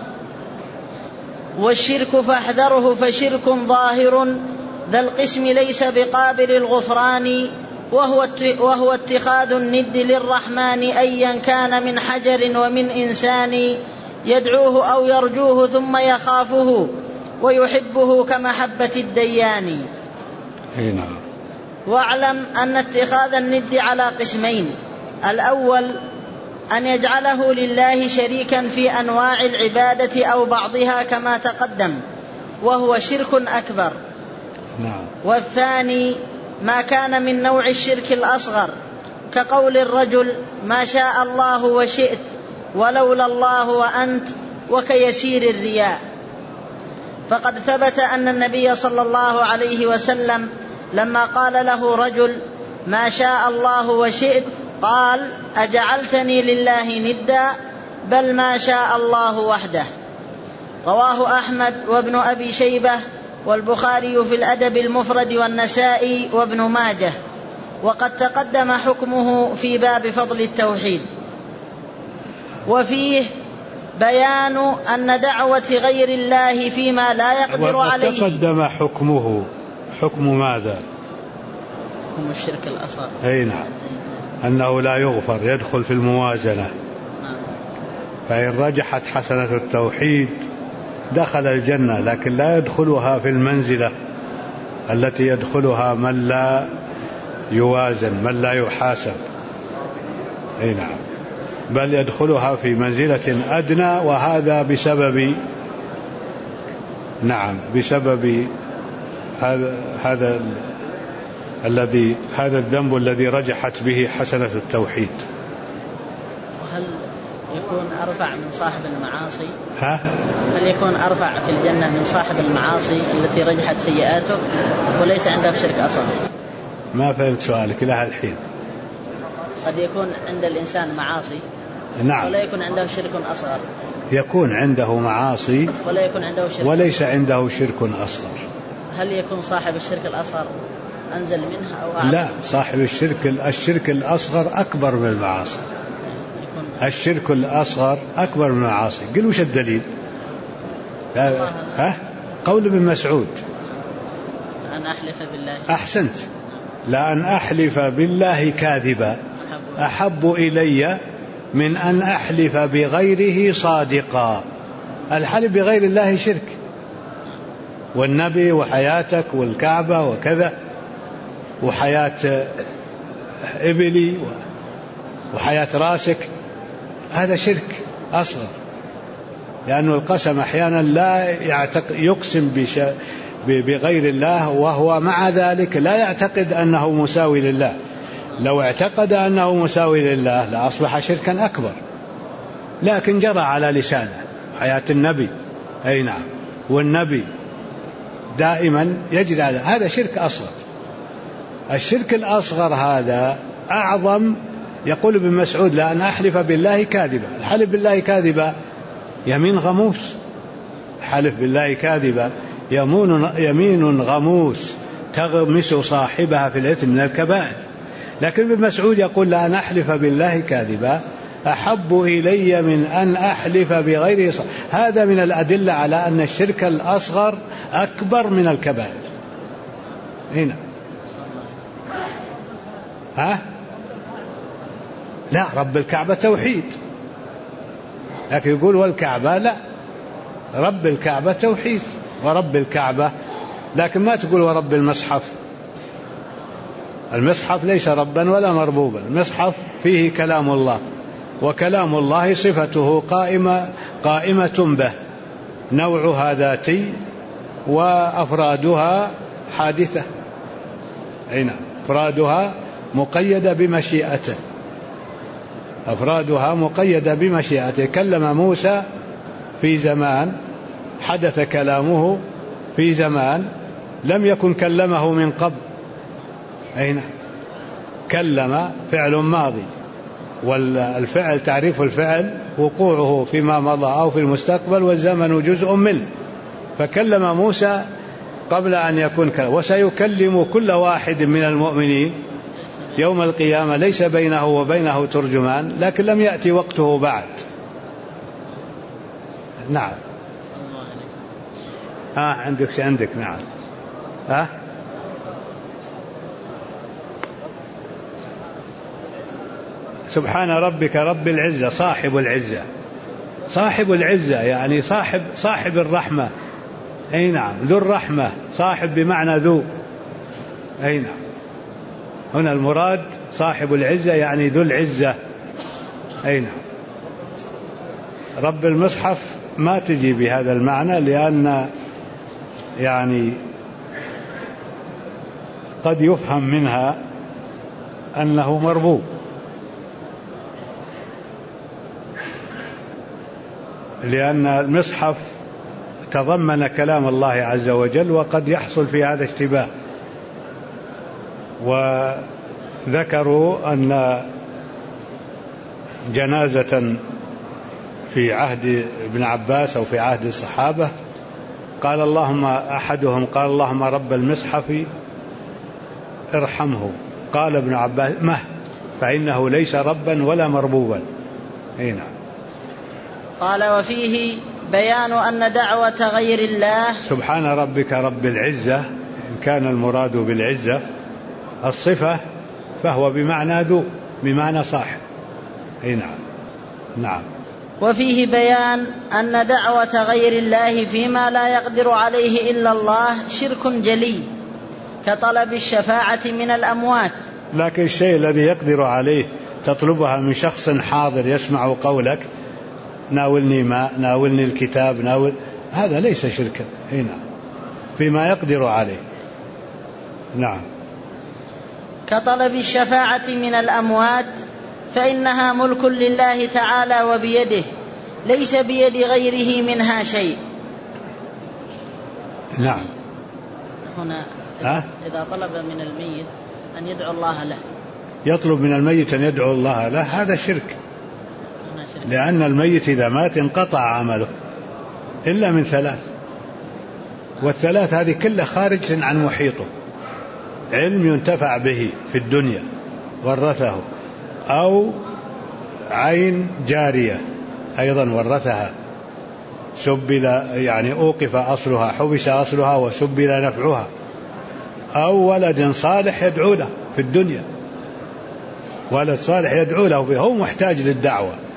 والشرك فاحذره، فشرك ظاهر ذا القسم ليس بقابل الغفران، وهو اتخاذ الند للرحمن أيا كان من حجر ومن إنسان، يدعوه أو يرجوه ثم يخافه ويحبه كمحبة الديان. نعم. واعلم أن اتخاذ الند على قسمين: الأول أن يجعله لله شريكا في أنواع العبادة أو بعضها كما تقدم، وهو شرك أكبر. نعم. والثاني ما كان من نوع الشرك الأصغر، كقول الرجل ما شاء الله وشئت ولولا الله وأنت، وكيسير الرياء. فقد ثبت أن النبي صلى الله عليه وسلم لما قال له رجل ما شاء الله وشئت، قال: أجعلتني لله ندا؟ بل ما شاء الله وحده. رواه أحمد وابن أبي شيبة والبخاري في الأدب المفرد والنسائي وابن ماجه، وقد تقدم حكمه في باب فضل التوحيد. وفيه بيان أن دعوة غير الله فيما لا يقدر عليه. تقدم حكمه. حكم ماذا؟ حكم الشرك الأصغر. أي نعم، أنه لا يغفر، يدخل في الموازنة. فإن رجحت حسنة التوحيد دخل الجنة، لكن لا يدخلها في المنزلة التي يدخلها من لا يوازن، من لا يحاسب. أي نعم، بل يدخلها في منزلة أدنى، وهذا بسبب بسبب هذا الذنب الذي رجحت به حسنة التوحيد. وهل يكون أرفع من صاحب المعاصي؟ هل يكون أرفع في الجنة من صاحب المعاصي التي رجحت سيئاته وليس عنده شرك أصغر؟ ما فهمت سؤالك إلى الحين. قد يكون عند الإنسان معاصي، نعم، ولا يكون عنده شرك أصغر. يكون عنده معاصي ولا يكون عنده شرك، وليس عنده شرك أصغر. هل يكون صاحب الشرك الأصغر أنزل منها أو أعلى؟ لا، صاحب الشرك الأصغر أكبر من المعاصي. الشرك الأصغر أكبر من المعاصي. قل وش الدليل؟ قول ابن مسعود: أن أحلف بالله. أحسنت. لأن أحلف بالله كاذبا أحب إلي من أن أحلف بغيره صادقا. الحلف بغير الله شرك، والنبي وحياتك والكعبة وكذا وحياة إبلي وحياة راسك، هذا شرك أصغر، لأن القسم أحيانا لا يقسم بغير الله وهو مع ذلك لا يعتقد أنه مساوي لله. لو اعتقد أنه مساوي لله لأصبح شركا أكبر، لكن جرى على لسانه حياة النبي. أي نعم، والنبي دائما يجري على هذا شرك أصغر. الشرك الأصغر هذا أعظم. يقول ابن مسعود: لأن أحلف بالله كاذبا. الحلف بالله كاذبا يمين غموس، حلف بالله كاذبا يمين غموس تغمس صاحبها في الإثم من الكبائر. لكن ابن مسعود يقول: لأن أحلف بالله كاذبا أحب إلي من أن أحلف بغيره. هذا من الأدلة على أن الشرك الأصغر أكبر من الكبائر. هنا لا، رب الكعبة توحيد، لكن يقول والكعبة لا، رب الكعبة توحيد ورب الكعبة، لكن ما تقول ورب المصحف. المصحف ليس ربا ولا مربوبا، المصحف فيه كلام الله، وكلام الله صفته قائمة به، نوعها ذاتي وأفرادها حادثة. هنا أفرادها مقيدة بمشيئته، أفرادها مقيدة بمشيئته. كلم موسى في زمان، حدث كلامه في زمان لم يكن كلمه من قبل. أين كلم فعل ماضي، والفعل تعريف الفعل وقوعه فيما مضى أو في المستقبل، والزمن جزء منه. فكلم موسى قبل أن يكون كلام، وسيكلم كل واحد من المؤمنين يوم القيامة، ليس بينه وبينه ترجمان، لكن لم يأتي وقته بعد. نعم. عندك نعم. سبحان ربك رب العزة، صاحب العزة، صاحب العزة يعني صاحب الرحمة. أي نعم، ذو الرحمة، صاحب بمعنى ذو. أي نعم، هنا المراد صاحب العزة يعني ذو العزة. أي نعم. رب المصحف ما تجي بهذا المعنى، لأن يعني قد يفهم منها أنه مربوب، لأن المصحف تضمن كلام الله عز وجل، وقد يحصل في هذا اشتباه. وذكروا أن جنازة في عهد ابن عباس أو في عهد الصحابة قال أحدهم قال: اللهم رب المصحف ارحمه. قال ابن عباس: فإنه ليس ربا ولا مربوبا. هنا قال: وفيه بيان أن دعوة غير الله. سبحان ربك رب العزة، إن كان المراد بالعزة الصفة فهو بمعنى ذو، بمعنى صاحب. نعم. نعم. وفيه بيان أن دعوة غير الله فيما لا يقدر عليه إلا الله شرك جلي، كطلب الشفاعة من الأموات. لكن الشيء الذي يقدر عليه تطلبها من شخص حاضر يسمع قولك: ناولني ماء، ناولني الكتاب، هذا ليس شركا. هنا فيما يقدر عليه. نعم. كطلب الشفاعة من الأموات، فإنها ملك لله تعالى وبيده، ليس بيد غيره منها شيء. نعم. هنا إذا طلب من الميت أن يدعو الله له، يطلب من الميت أن يدعو الله له، هذا شرك، لأن الميت إذا مات انقطع عمله إلا من ثلاث، والثلاث هذه كلها خارج عن محيطه: علم ينتفع به في الدنيا ورثه، أو عين جارية أيضا ورثها سبل، يعني أوقف أصلها، حبس أصلها وسبل نفعها، أو ولد صالح يدعو له في الدنيا، ولد صالح يدعو له فيه، هو محتاج للدعوة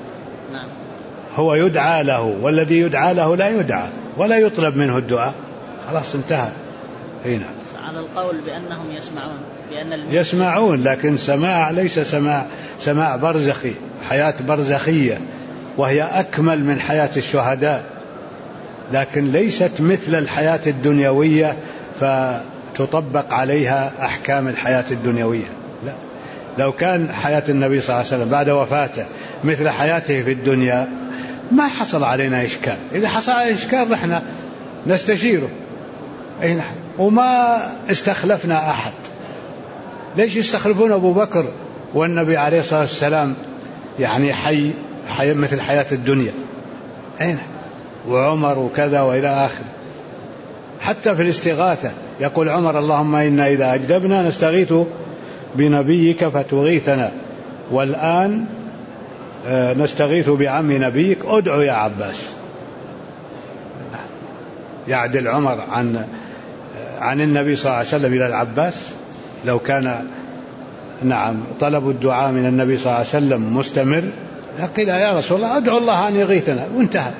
هو يدعى له، والذي يدعى له لا يدعى ولا يطلب منه الدعاء، خلاص انتهى. هنا على القول بأنهم يسمعون، يسمعون، لكن سماع ليس سماع برزخي، حياة برزخية وهي أكمل من حياة الشهداء، لكن ليست مثل الحياة الدنيوية فتطبق عليها أحكام الحياة الدنيوية. لا، لو كان حياة النبي صلى الله عليه وسلم بعد وفاته مثل حياته في الدنيا ما حصل علينا إشكال. إذا حصل علينا إشكال رحنا نستشيره، وما استخلفنا أحد. ليش يستخلفون أبو بكر والنبي عليه الصلاة والسلام يعني حي مثل حياة الدنيا، وعمر وكذا وإلى آخر. حتى في الاستغاثة يقول عمر: اللهم إنا إذا أجدبنا نستغيث بنبيك فتغيثنا، والآن نستغيث بعم نبيك، ادعو يا عباس. يعدل عمر عن النبي صلى الله عليه وسلم إلى العباس؟ لو كان طلب الدعاء من النبي صلى الله عليه وسلم مستمر قيل يا رسول الله ادعو الله أن يغيثنا وانتهى.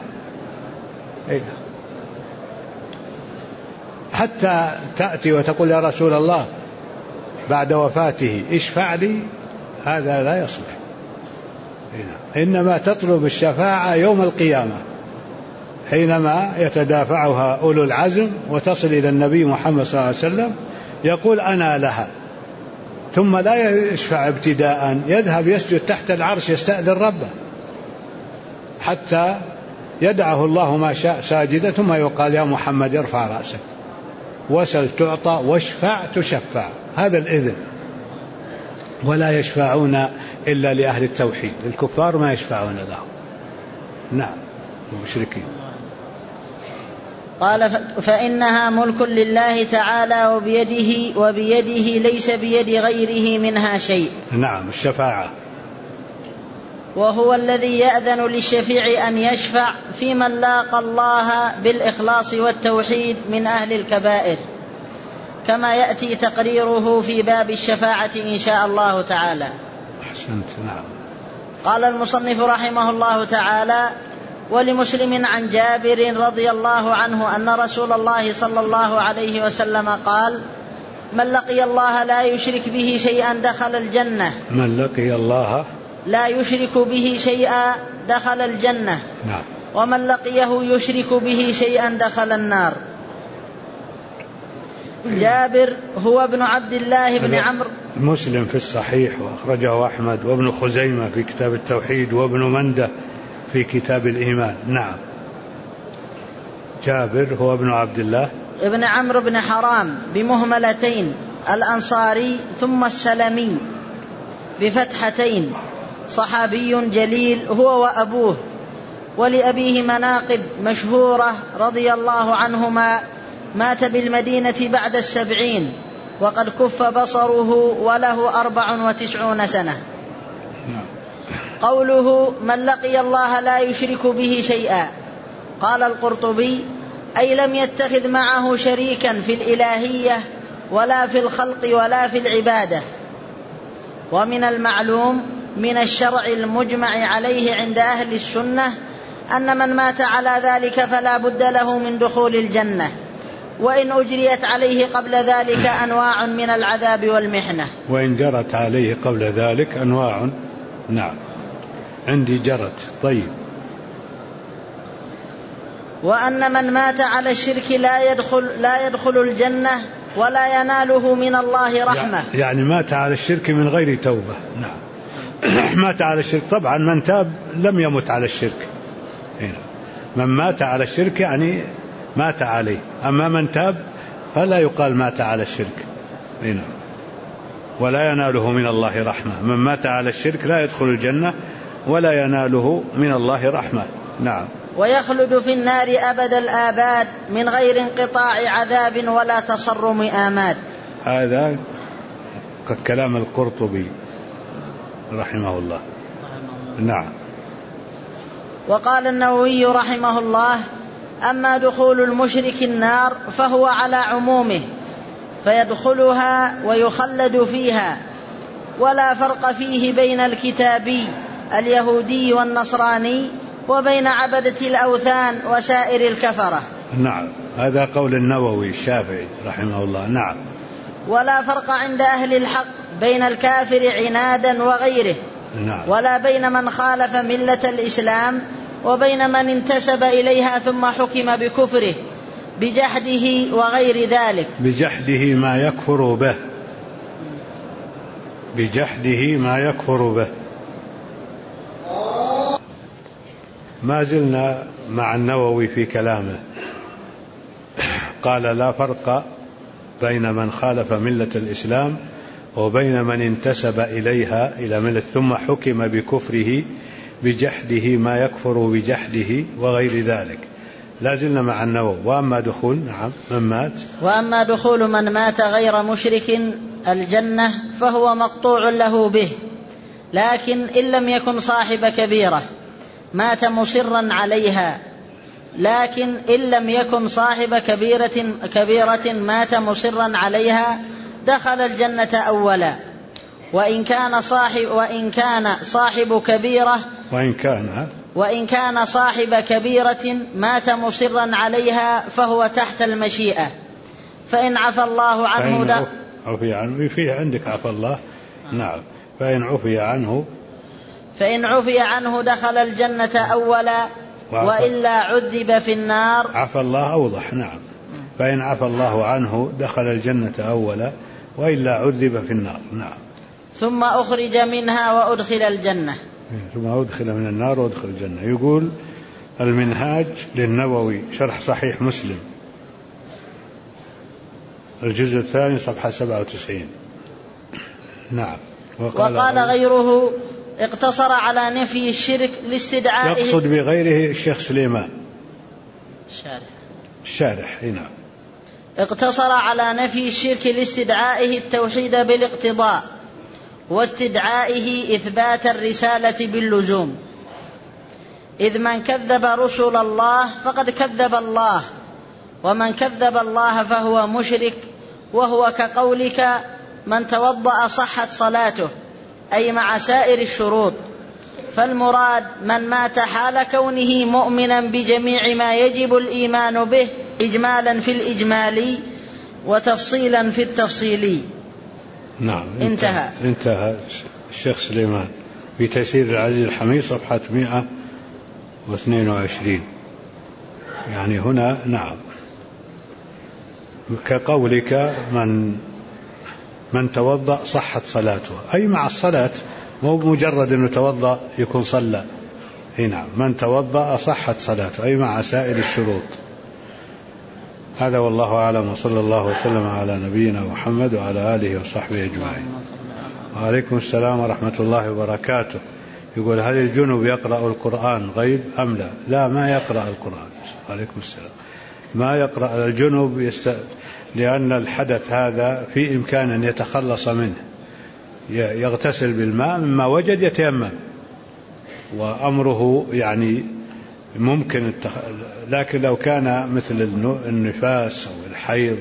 حتى تأتي وتقول يا رسول الله بعد وفاته اشفع لي، هذا لا يصلح. إنما تطلب الشفاعة يوم القيامة حينما يتدافعها أولو العزم وتصل إلى النبي محمد صلى الله عليه وسلم يقول أنا لها، ثم لا يشفع ابتداء، يذهب يسجد تحت العرش يستأذن ربه حتى يدعه الله ما شاء ساجدا، ثم يقال يا محمد ارفع رأسك وسل تعطى واشفع تشفع. هذا الإذن. ولا يشفعون إلا لأهل التوحيد، الكفار ما يشفعون لهم. نعم، المشركين. قال فإنها ملك لله تعالى وبيده ليس بيد غيره منها شيء. نعم، الشفاعة. وهو الذي يأذن للشفيع أن يشفع في من لاقى الله بالإخلاص والتوحيد من أهل الكبائر، كما يأتي تقريره في باب الشفاعة إن شاء الله تعالى. أحسنت. نعم. قال المصنف رحمه الله تعالى: ولمسلم عن جابر رضي الله عنه أن رسول الله صلى الله عليه وسلم قال: من لقي الله لا يشرك به شيئا دخل الجنة. من لقي الله لا يشرك به شيئا دخل الجنة. نعم. ومن لقيه يشرك به شيئا دخل النار. جابر هو ابن عبد الله بن عمرو. مسلم في الصحيح وأخرجه أحمد وابن خزيمة في كتاب التوحيد وابن منده في كتاب الإيمان. نعم. جابر هو ابن عبد الله ابن عمرو بن حرام بمهملتين، الأنصاري ثم السلمي بفتحتين، صحابي جليل هو وأبوه، ولأبيه مناقب مشهورة رضي الله عنهما. مات بالمدينة بعد 70 وقد كف بصره وله 94 سنة. قوله من لقي الله لا يشرك به شيئا، قال القرطبي: أي لم يتخذ معه شريكا في الإلهية ولا في الخلق ولا في العبادة. ومن المعلوم من الشرع المجمع عليه عند أهل السنة أن من مات على ذلك فلا بد له من دخول الجنة، وإن أجريت عليه قبل ذلك أنواع من العذاب والمحنة. وإن جرت عليه قبل ذلك أنواع. نعم، عندي جرت. طيب. وأن من مات على الشرك لا يدخل الجنة ولا يناله من الله رحمة. يعني مات على الشرك من غير توبة. نعم. مات على الشرك. طبعا من تاب لم يمت على الشرك. هنا من مات على الشرك يعني مات عليه، أما من تاب فلا يقال مات على الشرك. هنا ولا يناله من الله رحمة. من مات على الشرك لا يدخل الجنة ولا يناله من الله رحمة. نعم. ويخلد في النار أبد الآباد من غير انقطاع عذاب ولا تصرم آماد. هذا كلام القرطبي رحمه الله. نعم. وقال النووي رحمه الله: أما دخول المشرك النار فهو على عمومه، فيدخلها ويخلد فيها، ولا فرق فيه بين الكتابي اليهودي والنصراني وبين عبدة الأوثان وسائر الكفرة. نعم، هذا قول النووي الشافعي رحمه الله. نعم. ولا فرق عند أهل الحق بين الكافر عنادا وغيره. نعم. ولا بين من خالف ملة الإسلام وبين من انتسب إليها ثم حكم بكفره بجحده وغير ذلك. بجحده ما يكفر به، بجحده ما يكفر به. ما زلنا مع النووي في كلامه. قال لا فرق بين من خالف ملة الإسلام وبين من انتسب إليها إلى ملة ثم حكم بكفره بجحده ما يكفر بجحده وغير ذلك. لا زلنا مع النووي. وأما دخول من مات، وأما دخول من مات غير مشرك الجنة فهو مقطوع له به، لكن إن لم يكن صاحب كبيرة مات مصرا عليها، لكن إن لم يكن صاحب كبيرة مات مصرا عليها دخل الجنة أولا. وإن كان صاحب كبيرة مات مصرا عليها فهو تحت المشيئة، فإن عفى الله عنه في عندك عفى الله. نعم. فإن عفي عنه دخل الجنة أولا، وإلا عذب في النار. عفى الله أوضح. نعم. فإن عفى الله عنه دخل الجنة أولا، وإلا عذب في النار. نعم. ثم أخرج منها وأدخل الجنة. ثم أدخل من النار وأدخل الجنة. يقول المنهاج للنووي شرح صحيح مسلم الجزء الثاني صفحة 97. نعم. وقال غيره اقتصر على نفي الشرك لاستدعائه. يقصد بغيره الشيخ سليمان الشارح. نعم. اقتصر على نفي الشرك لاستدعائه التوحيد بالاقتضاء واستدعائه إثبات الرسالة باللزوم، إذ من كذب رسل الله فقد كذب الله، ومن كذب الله فهو مشرك، وهو كقولك من توضأ صحت صلاته، أي مع سائر الشروط. فالمراد من مات حال كونه مؤمنا بجميع ما يجب الإيمان به إجمالا في الإجمالي وتفصيلا في التفصيلي. نعم. انتهى الشيخ سليمان في تيسير العزيز الحميد صفحة 122. يعني هنا نعم كقولك من توضأ صحت صلاته، أي مع الصلاة، مو مجرد أنه توضأ يكون صلى. نعم. من توضأ صحت صلاته، أي مع سائر الشروط. هذا والله أعلم، وصلى الله وسلم على نبينا محمد وعلى آله وصحبه أجمعين. وعليكم السلام ورحمة الله وبركاته. يقول هل الجنوب يقرأ القرآن غيب أم لا؟ لا، ما يقرأ القرآن. وعليكم السلام. ما يقرأ الجنوب لأن الحدث هذا في إمكان أن يتخلص منه، يغتسل بالماء مما وجد يتيمم، وأمره يعني ممكن لكن لو كان مثل النفاس أو الحيض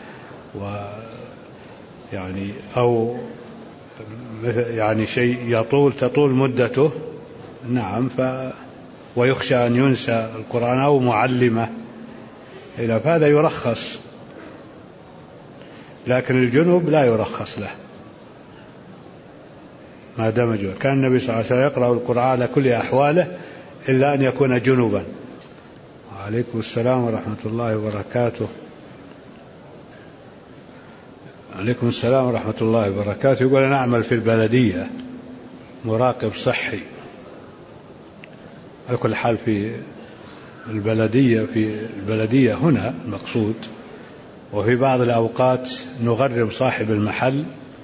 أو شيء تطول مدته، نعم، ويخشى أن ينسى القرآن أو معلمة فهذا يرخص، لكن الجنوب لا يرخص له ما دام جنوب. كان النبي صلى الله عليه وسلم يقرأ القرآن على كل أحواله إلا أن يكون جنوبا. وعليكم السلام ورحمة الله وبركاته. عليكم السلام ورحمة الله وبركاته. يقول أنا أعمل في البلدية مراقب صحي، على كل حال في البلدية هنا المقصود، وفي بعض الأوقات نغرم صاحب المحل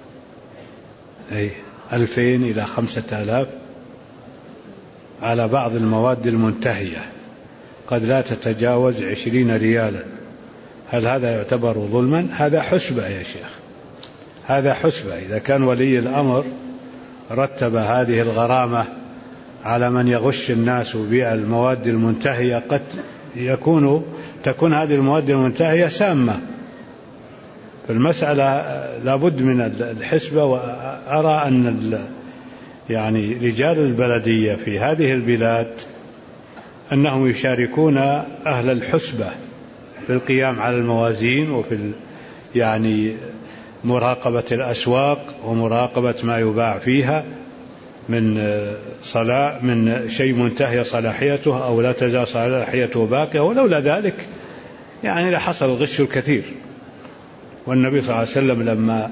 2000 إلى 5000 على بعض المواد المنتهية قد لا تتجاوز 20 ريالا. هل هذا يعتبر ظلما؟ هذا حسبة يا شيخ، هذا حسبة. إذا كان ولي الأمر رتب هذه الغرامة على من يغش الناس وبيع المواد المنتهية، قد تكون هذه المواد المنتهية سامة. فالمسألة لابد من الحسبة. وأرى أن رجال البلدية في هذه البلاد أنهم يشاركون أهل الحسبة في القيام على الموازين وفي يعني مراقبة الأسواق ومراقبة ما يباع فيها من شيء منتهي صلاحيته أو لا تزال صلاحيته باقية، ولولا ذلك يعني لحصل الغش الكثير. والنبي صلى الله عليه وسلم لما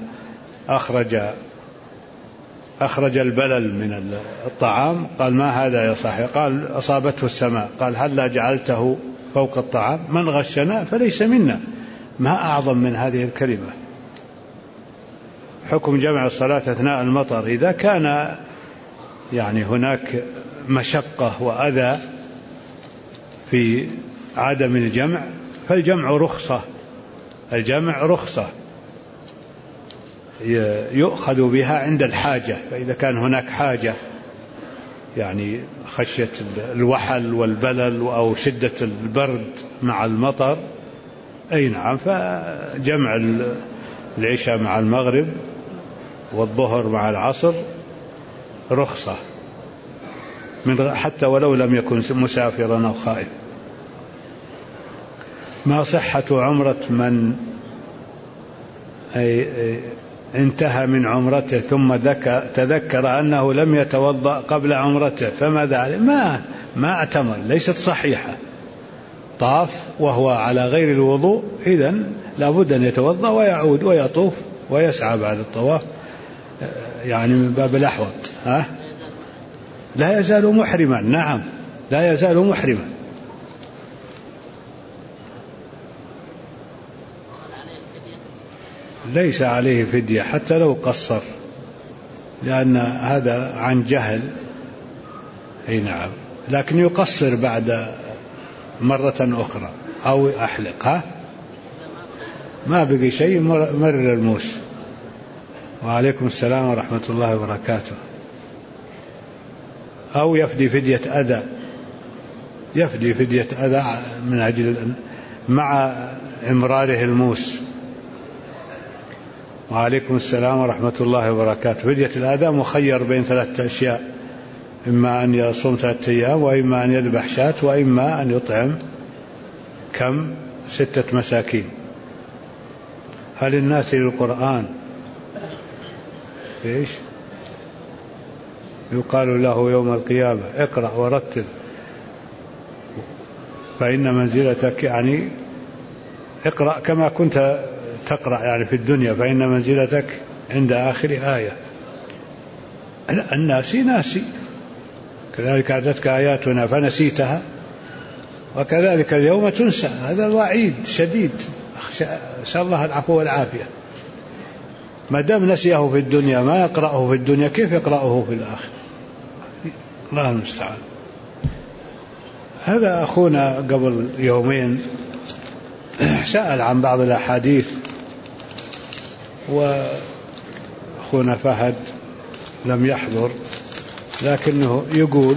أخرج البلل من الطعام قال: ما هذا يا صاحبي؟ قال: أصابته السماء. قال: هلا جعلته فوق الطعام؟ من غشنا فليس منا. ما أعظم من هذه الكلمة. حكم جمع الصلاة أثناء المطر إذا كان يعني هناك مشقة وأذى في عدم الجمع فالجمع رخصة. الجمع رخصة يؤخذ بها عند الحاجة، فإذا كان هناك حاجة يعني خشية الوحل والبلل أو شدة البرد مع المطر، أي نعم، فجمع العشاء مع المغرب والظهر مع العصر رخصة حتى ولو لم يكن مسافرا أو خائف. ما صحة عمرة من انتهى من عمرته ثم تذكر أنه لم يتوضأ قبل عمرته فماذا عليه؟ ما اعتمر، ليست صحيحة. طاف وهو على غير الوضوء، إذن لابد أن يتوضأ ويعود ويطوف ويسعى بعد الطواف، يعني من باب الأحوط. لا يزال محرما. نعم، لا يزال محرما. ليس عليه فدية حتى لو قصر، لأن هذا عن جهل. أي نعم، لكن يقصر بعد مرة أخرى أو أحلق. ما بقي شيء، مرر الموس. وعليكم السلام ورحمة الله وبركاته. أو يفدي فدية أذى، يفدي فدية أذى من أجل مع إمراره الموس. وعليكم السلام ورحمة الله وبركاته. فدية الأذى مخير بين 3 أشياء: إما أن يصوم 3 أيام، وإما أن يذبح شاة، وإما أن يطعم 6 مساكين. هل الناس للقرآن إيش يقال له يوم القيامة؟ اقرأ ورتل فإن منزلتك، يعني اقرأ كما كنت تقرأ يعني في الدنيا، فإن منزلتك عند آخر آية. الناس ناسي، كذلك أتتك آياتنا فنسيتها وكذلك اليوم تنسى. هذا الوعيد شديد، أسأل الله العفو والعافية. ما دام نسيه في الدنيا ما يقرأه في الدنيا، كيف يقرأه في الآخر؟ الله المستعان. هذا أخونا قبل يومين سأل عن بعض الأحاديث، وأخونا فهد لم يحضر، لكنه يقول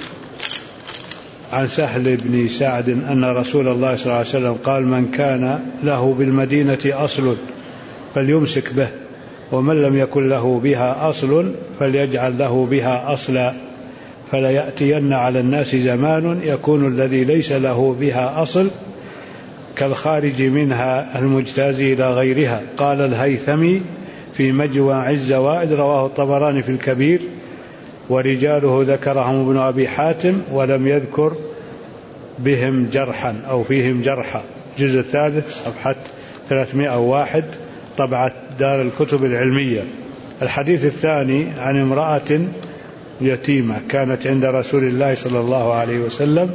عن سهل بن سعد أن رسول الله صلى الله عليه وسلم قال: من كان له بالمدينة أصل فليمسك به، ومن لم يكن له بها أصل فليجعل له بها أصلا، فلا يأتين على الناس زمان يكون الذي ليس له بها أصل كالخارج منها المجتاز إلى غيرها. قال الهيثمي في مجمع الزوائد، رواه الطبراني في الكبير، ورجاله ذكرهم ابن أبي حاتم، ولم يذكر بهم جرحا أو فيهم جرحا. الجزء 3 صفحة 301 طبعة دار الكتب العلمية. الحديث الثاني عن امرأة يتيمة كانت عند رسول الله صلى الله عليه وسلم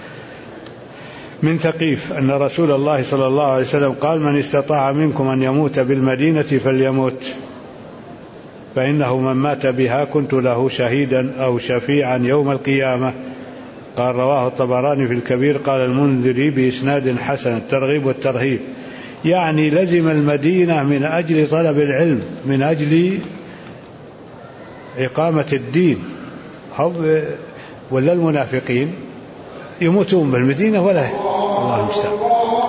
من ثقيف، أن رسول الله صلى الله عليه وسلم قال: من استطاع منكم أن يموت بالمدينة فليموت، فإنه من مات بها كنت له شهيدا أو شفيعا يوم القيامة. قال رواه الطبراني في الكبير. قال المنذري بإسناد حسن. الترغيب والترهيب، يعني لزم المدينة من أجل طلب العلم، من أجل إقامة الدين. ولا المنافقين يموتون بالمدينة ولا الله المستعان.